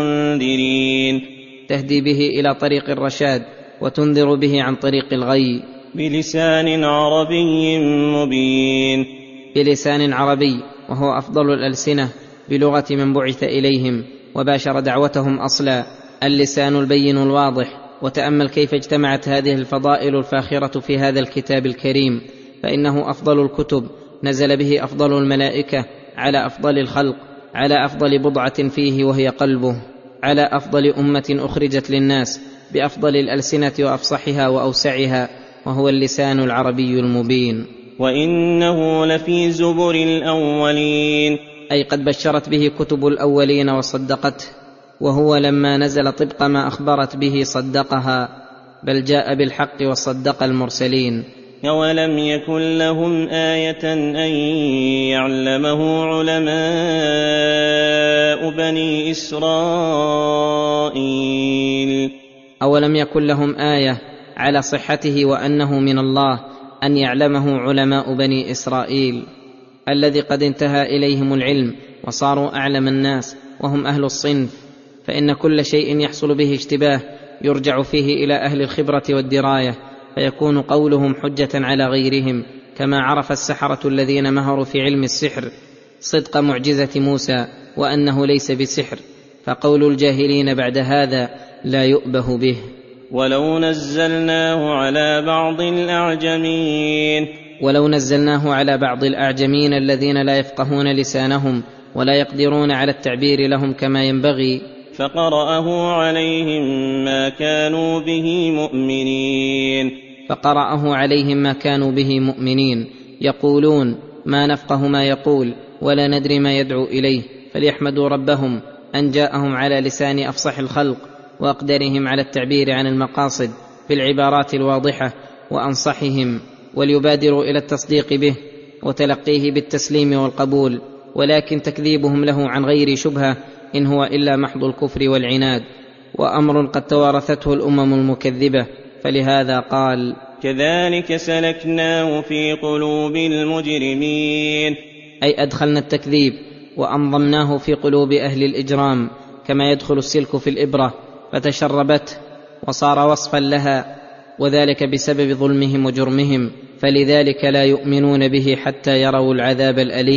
Speaker 2: المنذرين،
Speaker 3: تهدي به إلى طريق الرشاد وتنذر به عن طريق الغي،
Speaker 2: بلسان عربي مبين.
Speaker 3: بلسان عربي، وهو أفضل الألسنة بلغة من بعث إليهم وباشر دعوتهم أصلا، اللسان البين الواضح. وتأمل كيف اجتمعت هذه الفضائل الفاخرة في هذا الكتاب الكريم، فإنه أفضل الكتب، نزل به أفضل الملائكة على أفضل الخلق، على أفضل بضعة فيه وهي قلبه، على أفضل أمة أخرجت للناس، بأفضل الألسنة وأفصحها وأوسعها، وهو اللسان العربي المبين.
Speaker 2: وإنه لفي زبر الأولين،
Speaker 3: أي قد بشرت به كتب الأولين وصدقته، وهو لما نزل طبق ما أخبرت به صدقها، بل جاء بالحق وصدق المرسلين.
Speaker 2: أولم يكن لهم آية أن يعلمه علماء علماء بني إسرائيل.
Speaker 3: أولم يكن لهم آية على صحته وأنه من الله أن يعلمه علماء بني إسرائيل الذي قد انتهى إليهم العلم وصاروا أعلم الناس وهم أهل الصنف، فإن كل شيء يحصل به اشتباه يرجع فيه إلى أهل الخبرة والدراية، فيكون قولهم حجة على غيرهم، كما عرف السحرة الذين مهروا في علم السحر صدق معجزة موسى وأنه ليس بسحر، فقول الجاهلين بعد هذا لا يؤبه به.
Speaker 2: ولو نزلناه على بعض الأعجمين الذين لا يفقهون لسانهم ولا يقدرون على التعبير لهم كما ينبغي، فقرأه عليهم ما كانوا به مؤمنين،
Speaker 3: يقولون ما نفقه ما يقول ولا ندري ما يدعو إليه، فليحمدوا ربهم أن جاءهم على لسان أفصح الخلق وأقدرهم على التعبير عن المقاصد في العبارات الواضحة وأنصحهم، وليبادروا إلى التصديق به وتلقيه بالتسليم والقبول، ولكن تكذيبهم له عن غير شبهة إن هو إلا محض الكفر والعناد، وأمر قد توارثته الأمم المكذبة، فلهذا قال:
Speaker 2: كذلك سلكناه في قلوب المجرمين،
Speaker 3: أي أدخلنا التكذيب وأنضمناه في قلوب أهل الإجرام، كما يدخل السلك في الإبرة فتشربته وصار وصفا لها، وذلك بسبب ظلمهم وجرمهم، فلذلك لا يؤمنون به حتى يروا العذاب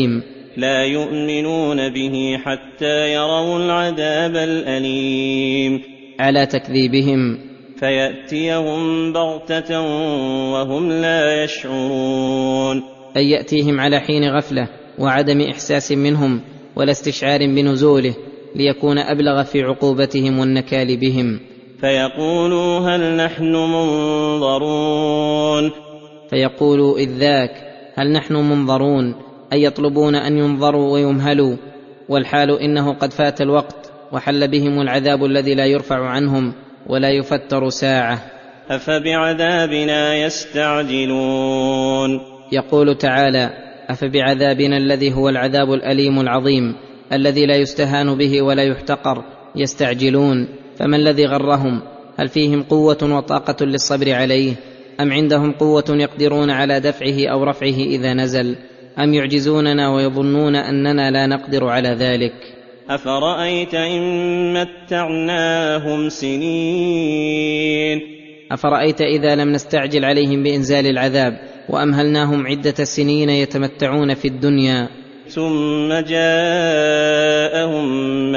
Speaker 3: الأليم. على تكذيبهم
Speaker 2: فيأتيهم بغتة وهم لا يشعرون،
Speaker 3: أي يأتيهم على حين غفلة وعدم إحساس منهم ولا استشعار بنزوله، ليكون أبلغ في عقوبتهم والنكال بهم.
Speaker 2: فيقولوا هل نحن منظرون،
Speaker 3: فيقولوا إذ ذاك هل نحن منظرون، أي يطلبون أن ينظروا ويمهلوا، والحال إنه قد فات الوقت وحل بهم العذاب الذي لا يرفع عنهم ولا يفتر ساعة.
Speaker 2: أفبعذابنا يستعجلون،
Speaker 3: يقول تعالى: أفبعذابنا الذي هو العذاب الأليم العظيم الذي لا يستهان به ولا يحتقر يستعجلون، فما الذي غرهم؟ هل فيهم قوة وطاقة للصبر عليه، أم عندهم قوة يقدرون على دفعه أو رفعه إذا نزل، أم يعجزوننا ويظنون أننا لا نقدر على ذلك؟
Speaker 2: أفرأيت إن متعناهم سنين،
Speaker 3: أفرأيت إذا لم نستعجل عليهم بإنزال العذاب وأمهلناهم عدة سنين يتمتعون في الدنيا،
Speaker 2: ثم جاءهم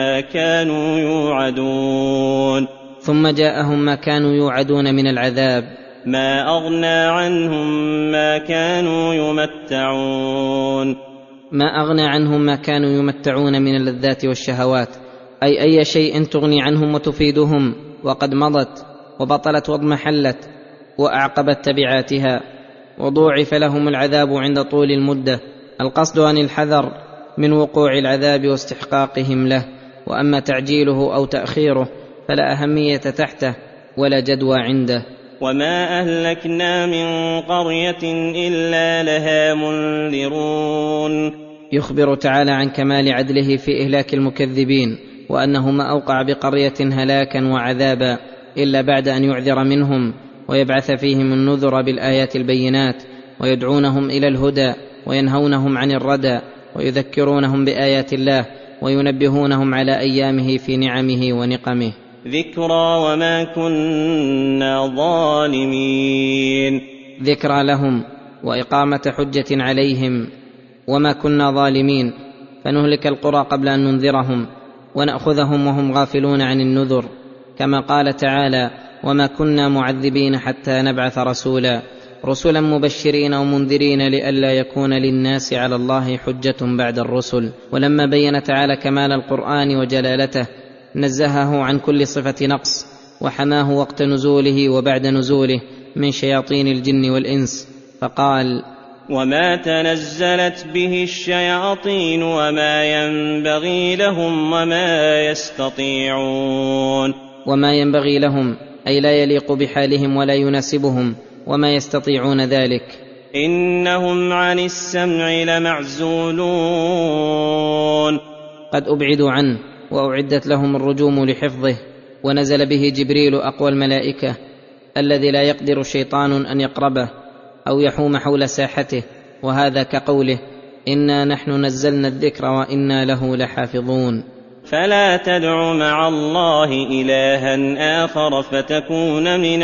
Speaker 2: ما كانوا يوعدون
Speaker 3: من العذاب،
Speaker 2: ما أغنى عنهم ما كانوا يمتعون
Speaker 3: من اللذات والشهوات، أي شيء تغني عنهم وتفيدهم وقد مضت وبطلت واضمحلت وأعقبت تبعاتها، وضوعف لهم العذاب عند طول المدة. القصد عن الحذر من وقوع العذاب واستحقاقهم له، وأما تعجيله أو تأخيره فلا أهمية تحته ولا جدوى عنده.
Speaker 2: وما أهلكنا من قرية إلا لها منذرون،
Speaker 3: يخبر تعالى عن كمال عدله في إهلاك المكذبين، وأنه ما أوقع بقرية هلاكا وعذابا إلا بعد أن يعذر منهم ويبعث فيهم النذر بالآيات البينات، ويدعونهم إلى الهدى وينهونهم عن الردى، ويذكرونهم بآيات الله وينبهونهم على أيامه في نعمه ونقمه.
Speaker 2: ذكرى وما كنا ظالمين،
Speaker 3: ذكرى لهم وإقامة حجة عليهم، وما كنا ظالمين، فنهلك القرى قبل أن ننذرهم ونأخذهم وهم غافلون عن النذر، كما قال تعالى: وما كنا معذبين حتى نبعث رسولا مبشرين ومنذرين لئلا يكون للناس على الله حجة بعد الرسل. ولما بين تعالى كمال القرآن وجلالته نزهه عن كل صفة نقص، وحماه وقت نزوله وبعد نزوله من شياطين الجن والإنس، فقال:
Speaker 2: وما تنزلت به الشياطين وما ينبغي لهم وما يستطيعون.
Speaker 3: وما ينبغي لهم أي لا يليق بحالهم ولا يناسبهم، وما يستطيعون ذلك.
Speaker 2: إنهم عن السمع لمعزولون، قد أبعدوا عنه وأعدت لهم الرجوم لحفظه، ونزل به جبريل أقوى الملائكة الذي لا يقدر شيطان أن يقربه أو يحوم حول ساحته، وهذا كقوله: إنا نحن نزلنا الذكر وإنا له لحافظون.
Speaker 4: فلا تدع مع الله إلها آخر فتكون من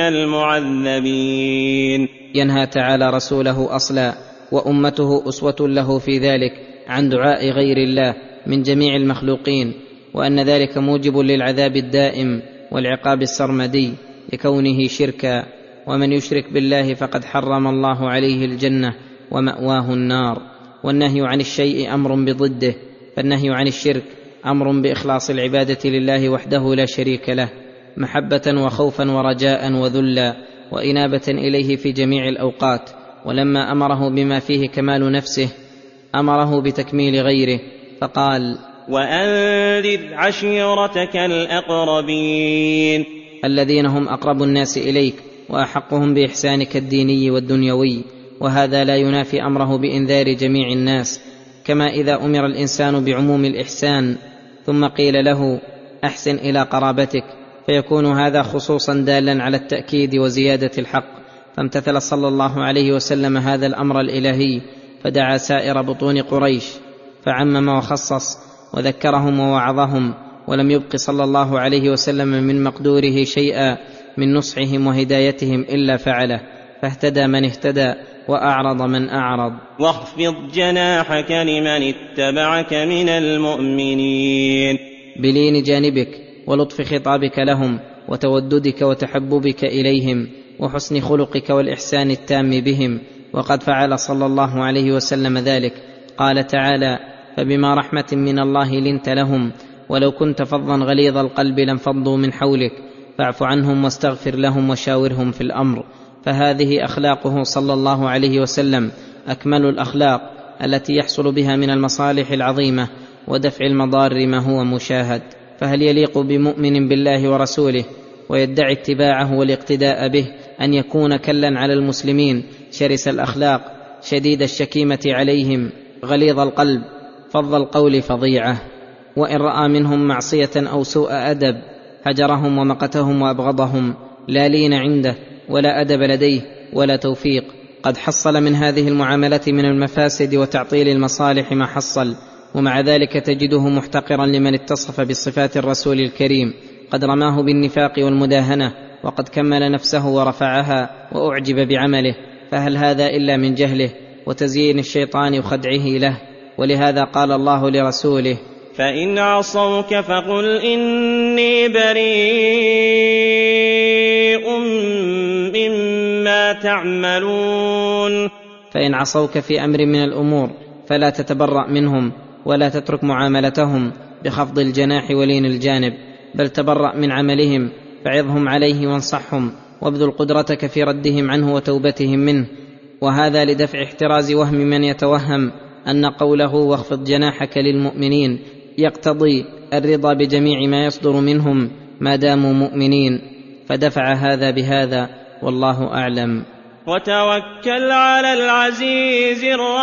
Speaker 4: المعذبين.
Speaker 2: ينهى تعالى رسوله أصلا وأمته أسوة له في ذلك عن دعاء غير الله من جميع المخلوقين، وأن ذلك موجب للعذاب الدائم والعقاب السرمدي لكونه شركا، ومن يشرك بالله فقد حرم الله عليه الجنة ومأواه النار. والنهي عن الشيء أمر بضده، فالنهي عن الشرك أمر بإخلاص العبادة لله وحده لا شريك له، محبة وخوفا ورجاء وذلا وإنابة إليه في جميع الأوقات. ولما أمره بما فيه كمال نفسه أمره بتكميل غيره، فقال:
Speaker 4: وأنذر عشيرتك الأقربين،
Speaker 2: الذين هم أقرب الناس إليك وأحقهم بإحسانك الديني والدنيوي. وهذا لا ينافي أمره بإنذار جميع الناس، كما إذا أمر الإنسان بعموم الإحسان ثم قيل له: أحسن إلى قرابتك، فيكون هذا خصوصا دالا على التأكيد وزيادة الحق. فامتثل صلى الله عليه وسلم هذا الأمر الإلهي، فدعا سائر بطون قريش فعمم وخصص وذكرهم ووعظهم، ولم يبق صلى الله عليه وسلم من مقدوره شيئا من نصحهم وهدايتهم إلا فعله، فاهتدى من اهتدى وأعرض من أعرض.
Speaker 4: واخفض جناحك لمن اتبعك من المؤمنين،
Speaker 2: بلين جانبك ولطف خطابك لهم وتوددك وتحببك إليهم وحسن خلقك والإحسان التام بهم. وقد فعل صلى الله عليه وسلم ذلك. قال تعالى: فبما رحمة من الله لنت لهم ولو كنت فظا غليظ القلب لانفضوا من حولك فاعف عنهم واستغفر لهم وشاورهم في الأمر. فهذه أخلاقه صلى الله عليه وسلم أكمل الأخلاق التي يحصل بها من المصالح العظيمة ودفع المضار ما هو مشاهد. فهل يليق بمؤمن بالله ورسوله ويدعي اتباعه والاقتداء به أن يكون كلا على المسلمين شرس الأخلاق شديد الشكيمة عليهم غليظ القلب فظ القول فظيعة، وإن رأى منهم معصية أو سوء أدب هجرهم ومقتهم وأبغضهم، لا لين عنده ولا أدب لديه ولا توفيق. قد حصل من هذه المعاملة من المفاسد وتعطيل المصالح ما حصل، ومع ذلك تجده محتقرا لمن اتصف بصفات الرسول الكريم، قد رماه بالنفاق والمداهنة وقد كمل نفسه ورفعها وأعجب بعمله. فهل هذا إلا من جهله وتزيين الشيطان وخدعه له؟ ولهذا قال الله لرسوله:
Speaker 4: فإن عصوك فقل إني بريء مما تعملون.
Speaker 2: فإن عصوك في أمر من الأمور فلا تتبرأ منهم ولا تترك معاملتهم بخفض الجناح ولين الجانب، بل تبرأ من عملهم فعظهم عليه وانصحهم وابذل قدرتك في ردهم عنه وتوبتهم منه. وهذا لدفع احتراز وهم من يتوهم أن قوله واخفض جناحك للمؤمنين يقتضي الرضا بجميع ما يصدر منهم ما داموا مؤمنين، فدفع هذا بهذا والله أعلم.
Speaker 4: وتوكل على العزيز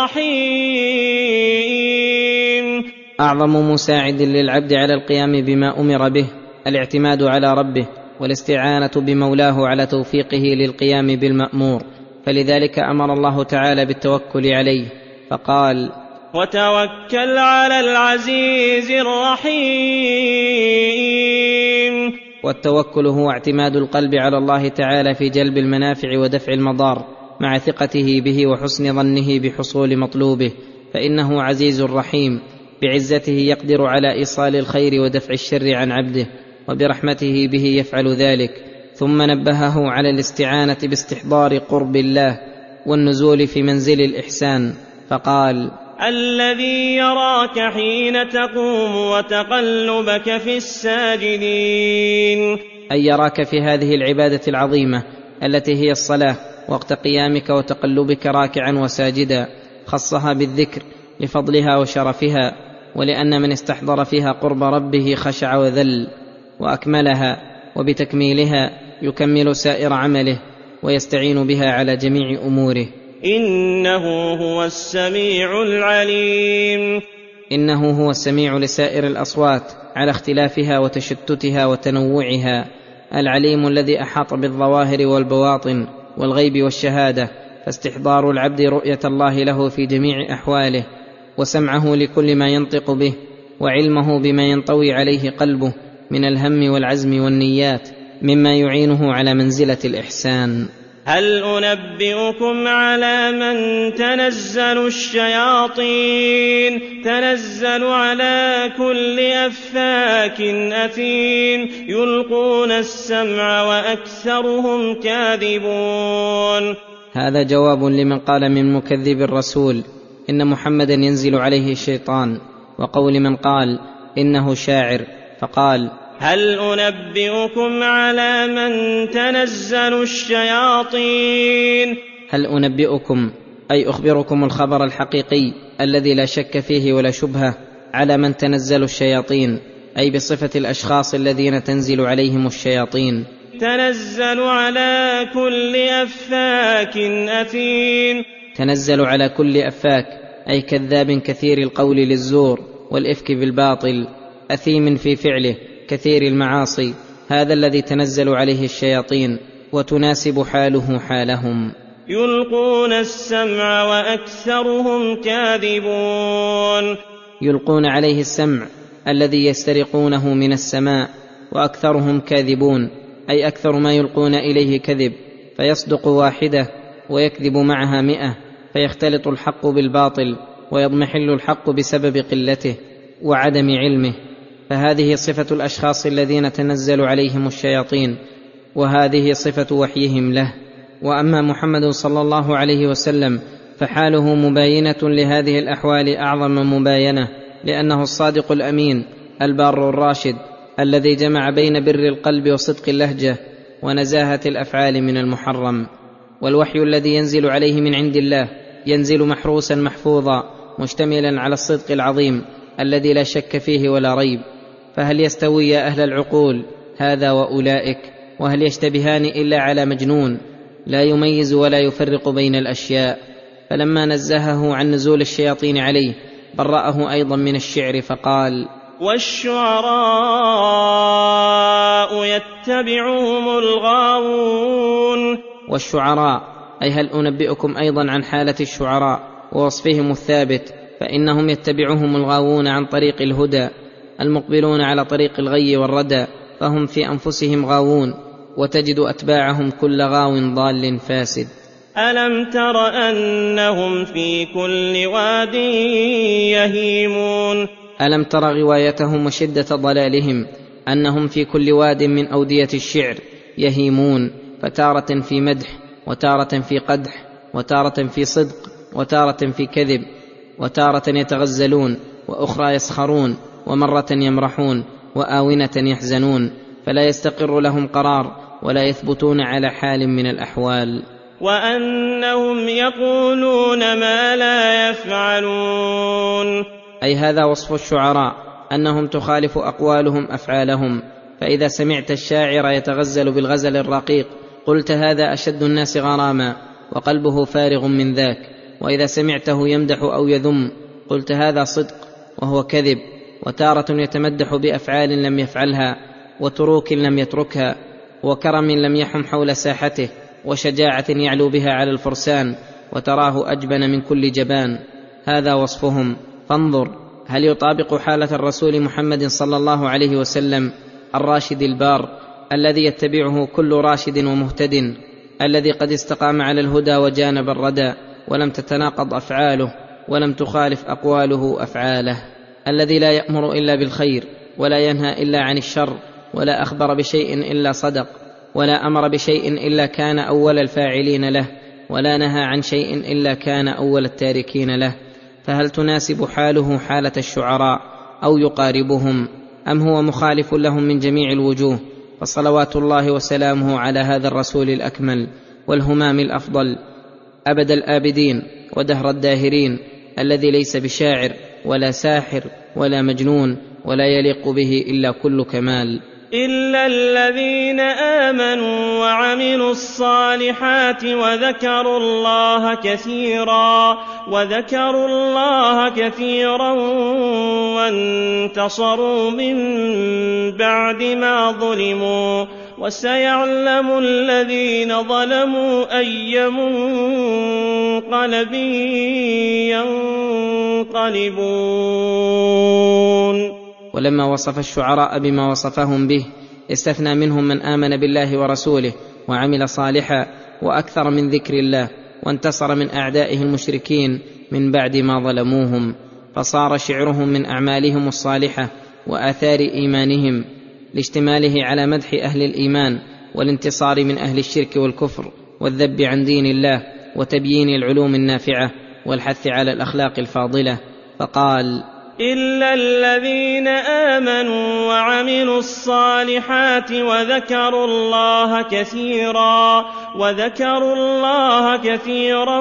Speaker 4: الرحيم.
Speaker 2: أعظم مساعد للعبد على القيام بما أمر به الاعتماد على ربه والاستعانة بمولاه على توفيقه للقيام بالمأمور، فلذلك أمر الله تعالى بالتوكل عليه فقال:
Speaker 4: وتوكل على العزيز الرحيم.
Speaker 2: والتوكل هو اعتماد القلب على الله تعالى في جلب المنافع ودفع المضار مع ثقته به وحسن ظنه بحصول مطلوبه، فإنه عزيز رحيم، بعزته يقدر على إيصال الخير ودفع الشر عن عبده، وبرحمته به يفعل ذلك. ثم نبهه على الاستعانة باستحضار قرب الله والنزول في منزل الإحسان فقال:
Speaker 4: الذي يراك حين تقوم وتقلبك في الساجدين.
Speaker 2: أي يراك في هذه العبادة العظيمة التي هي الصلاة وقت قيامك وتقلبك راكعا وساجدا، خصها بالذكر لفضلها وشرفها، ولأن من استحضر فيها قرب ربه خشع وذل، وأكملها وبتكميلها يكمل سائر عمله ويستعين بها على جميع أموره.
Speaker 4: إنه هو السميع العليم.
Speaker 2: إنه هو السميع لسائر الأصوات على اختلافها وتشتتها وتنوعها، العليم الذي أحاط بالظواهر والبواطن والغيب والشهادة، فاستحضار العبد رؤية الله له في جميع أحواله، وسمعه لكل ما ينطق به، وعلمه بما ينطوي عليه قلبه من الهم والعزم والنيات، مما يعينه على منزلة الإحسان.
Speaker 4: هل أنبئكم على من تنزل الشياطين؟ تنزل على كل أفاك أثيم، يلقون السمع وأكثرهم كاذبون.
Speaker 2: هذا جواب لمن قال من مكذب الرسول إن محمدا ينزل عليه الشيطان، وقول من قال إنه شاعر فقال:
Speaker 4: هل أنبئكم على من تنزل الشياطين؟
Speaker 2: هل أنبئكم أي أخبركم الخبر الحقيقي الذي لا شك فيه ولا شبهة على من تنزل الشياطين، أي بصفة الأشخاص الذين تنزل عليهم الشياطين.
Speaker 4: تنزل على كل أفاك أثيم.
Speaker 2: تنزل على كل أفاك أي كذاب كثير القول للزور والإفك بالباطل، أثيم في فعله كثير المعاصي، هذا الذي تنزل عليه الشياطين، وتناسب حاله حالهم.
Speaker 4: يلقون السمع وأكثرهم كاذبون.
Speaker 2: يلقون عليه السمع الذي يسترقونه من السماء، وأكثرهم كاذبون أي أكثر ما يلقون إليه كذب، فيصدق واحدة ويكذب معها 100، فيختلط الحق بالباطل ويضمحل الحق بسبب قلته وعدم علمه. فهذه صفة الأشخاص الذين تنزل عليهم الشياطين، وهذه صفة وحيهم له. وأما محمد صلى الله عليه وسلم فحاله مباينة لهذه الأحوال أعظم مباينة، لأنه الصادق الأمين البار الراشد الذي جمع بين بر القلب وصدق اللهجة ونزاهة الأفعال من المحرم. والوحي الذي ينزل عليه من عند الله ينزل محروسا محفوظا مشتملا على الصدق العظيم الذي لا شك فيه ولا ريب. فهل يستوي يا أهل العقول هذا وأولئك؟ وهل يشتبهان إلا على مجنون لا يميز ولا يفرق بين الأشياء؟ فلما نزهه عن نزول الشياطين عليه برأه أيضا من الشعر فقال:
Speaker 4: والشعراء يتبعهم الغاوون.
Speaker 2: والشعراء أي هل أنبئكم أيضا عن حالة الشعراء ووصفهم الثابت، فإنهم يتبعهم الغاوون عن طريق الهدى، المقبلون على طريق الغي والردى، فهم في أنفسهم غاوون، وتجد أتباعهم كل غاو ضال فاسد.
Speaker 4: ألم تر أنهم في كل واد يهيمون.
Speaker 2: ألم تر غوايتهم وشدة ضلالهم، أنهم في كل واد من أودية الشعر يهيمون، فتارة في مدح، وتارة في قدح، وتارة في صدق، وتارة في كذب، وتارة يتغزلون، وأخرى يسخرون، ومرة يمرحون، وآونة يحزنون، فلا يستقر لهم قرار ولا يثبتون على حال من الأحوال.
Speaker 4: وأنهم يقولون ما لا يفعلون.
Speaker 2: أي هذا وصف الشعراء، أنهم تخالف أقوالهم أفعالهم. فإذا سمعت الشاعر يتغزل بالغزل الرقيق قلت هذا أشد الناس غراما وقلبه فارغ من ذاك، وإذا سمعته يمدح أو يذم قلت هذا صدق وهو كذب. وتارة يتمدح بأفعال لم يفعلها، وتروك لم يتركها، وكرم لم يحم حول ساحته، وشجاعة يعلو بها على الفرسان، وتراه أجبن من كل جبان. هذا وصفهم. فانظر هل يطابق حالة الرسول محمد صلى الله عليه وسلم الراشد البار الذي يتبعه كل راشد ومهتد، الذي قد استقام على الهدى وجانب الردى، ولم تتناقض أفعاله ولم تخالف أقواله أفعاله، الذي لا يأمر إلا بالخير ولا ينهى إلا عن الشر، ولا أخبر بشيء إلا صدق، ولا أمر بشيء إلا كان أول الفاعلين له، ولا نهى عن شيء إلا كان أول التاركين له. فهل تناسب حاله حالة الشعراء أو يقاربهم، أم هو مخالف لهم من جميع الوجوه؟ فصلوات الله وسلامه على هذا الرسول الأكمل والهمام الأفضل أبد الآبدين ودهر الداهرين، الذي ليس بشاعر ولا ساحر ولا مجنون، ولا يليق به إلا كل كمال.
Speaker 4: إلا الذين آمنوا وعملوا الصالحات وذكروا الله كثيرا وانتصروا من بعد ما ظلموا وسيعلم الذين ظلموا أي منقلب ينقلبون.
Speaker 2: ولما وصف الشعراء بما وصفهم به استثنى منهم من آمن بالله ورسوله وعمل صالحا وأكثر من ذكر الله وانتصر من أعدائه المشركين من بعد ما ظلموهم، فصار شعرهم من أعمالهم الصالحة وآثار إيمانهم لاشتماله على مدح أهل الإيمان والانتصار من أهل الشرك والكفر والذب عن دين الله وتبيين العلوم النافعة والحث على الأخلاق الفاضلة. فقال:
Speaker 4: إلا الذين آمنوا وعملوا الصالحات وذكروا الله كثيرا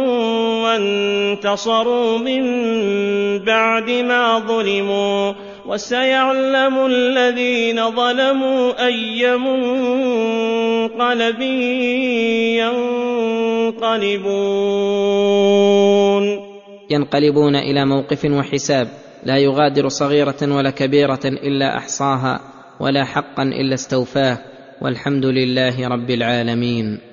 Speaker 4: وانتصروا من بعد ما ظلموا وسيعلم الذين ظلموا أي منقلب
Speaker 2: ينقلبون إلى موقف وحساب لا يغادر صغيرة ولا كبيرة إلا أحصاها ولا حقا إلا استوفاه، والحمد لله رب العالمين.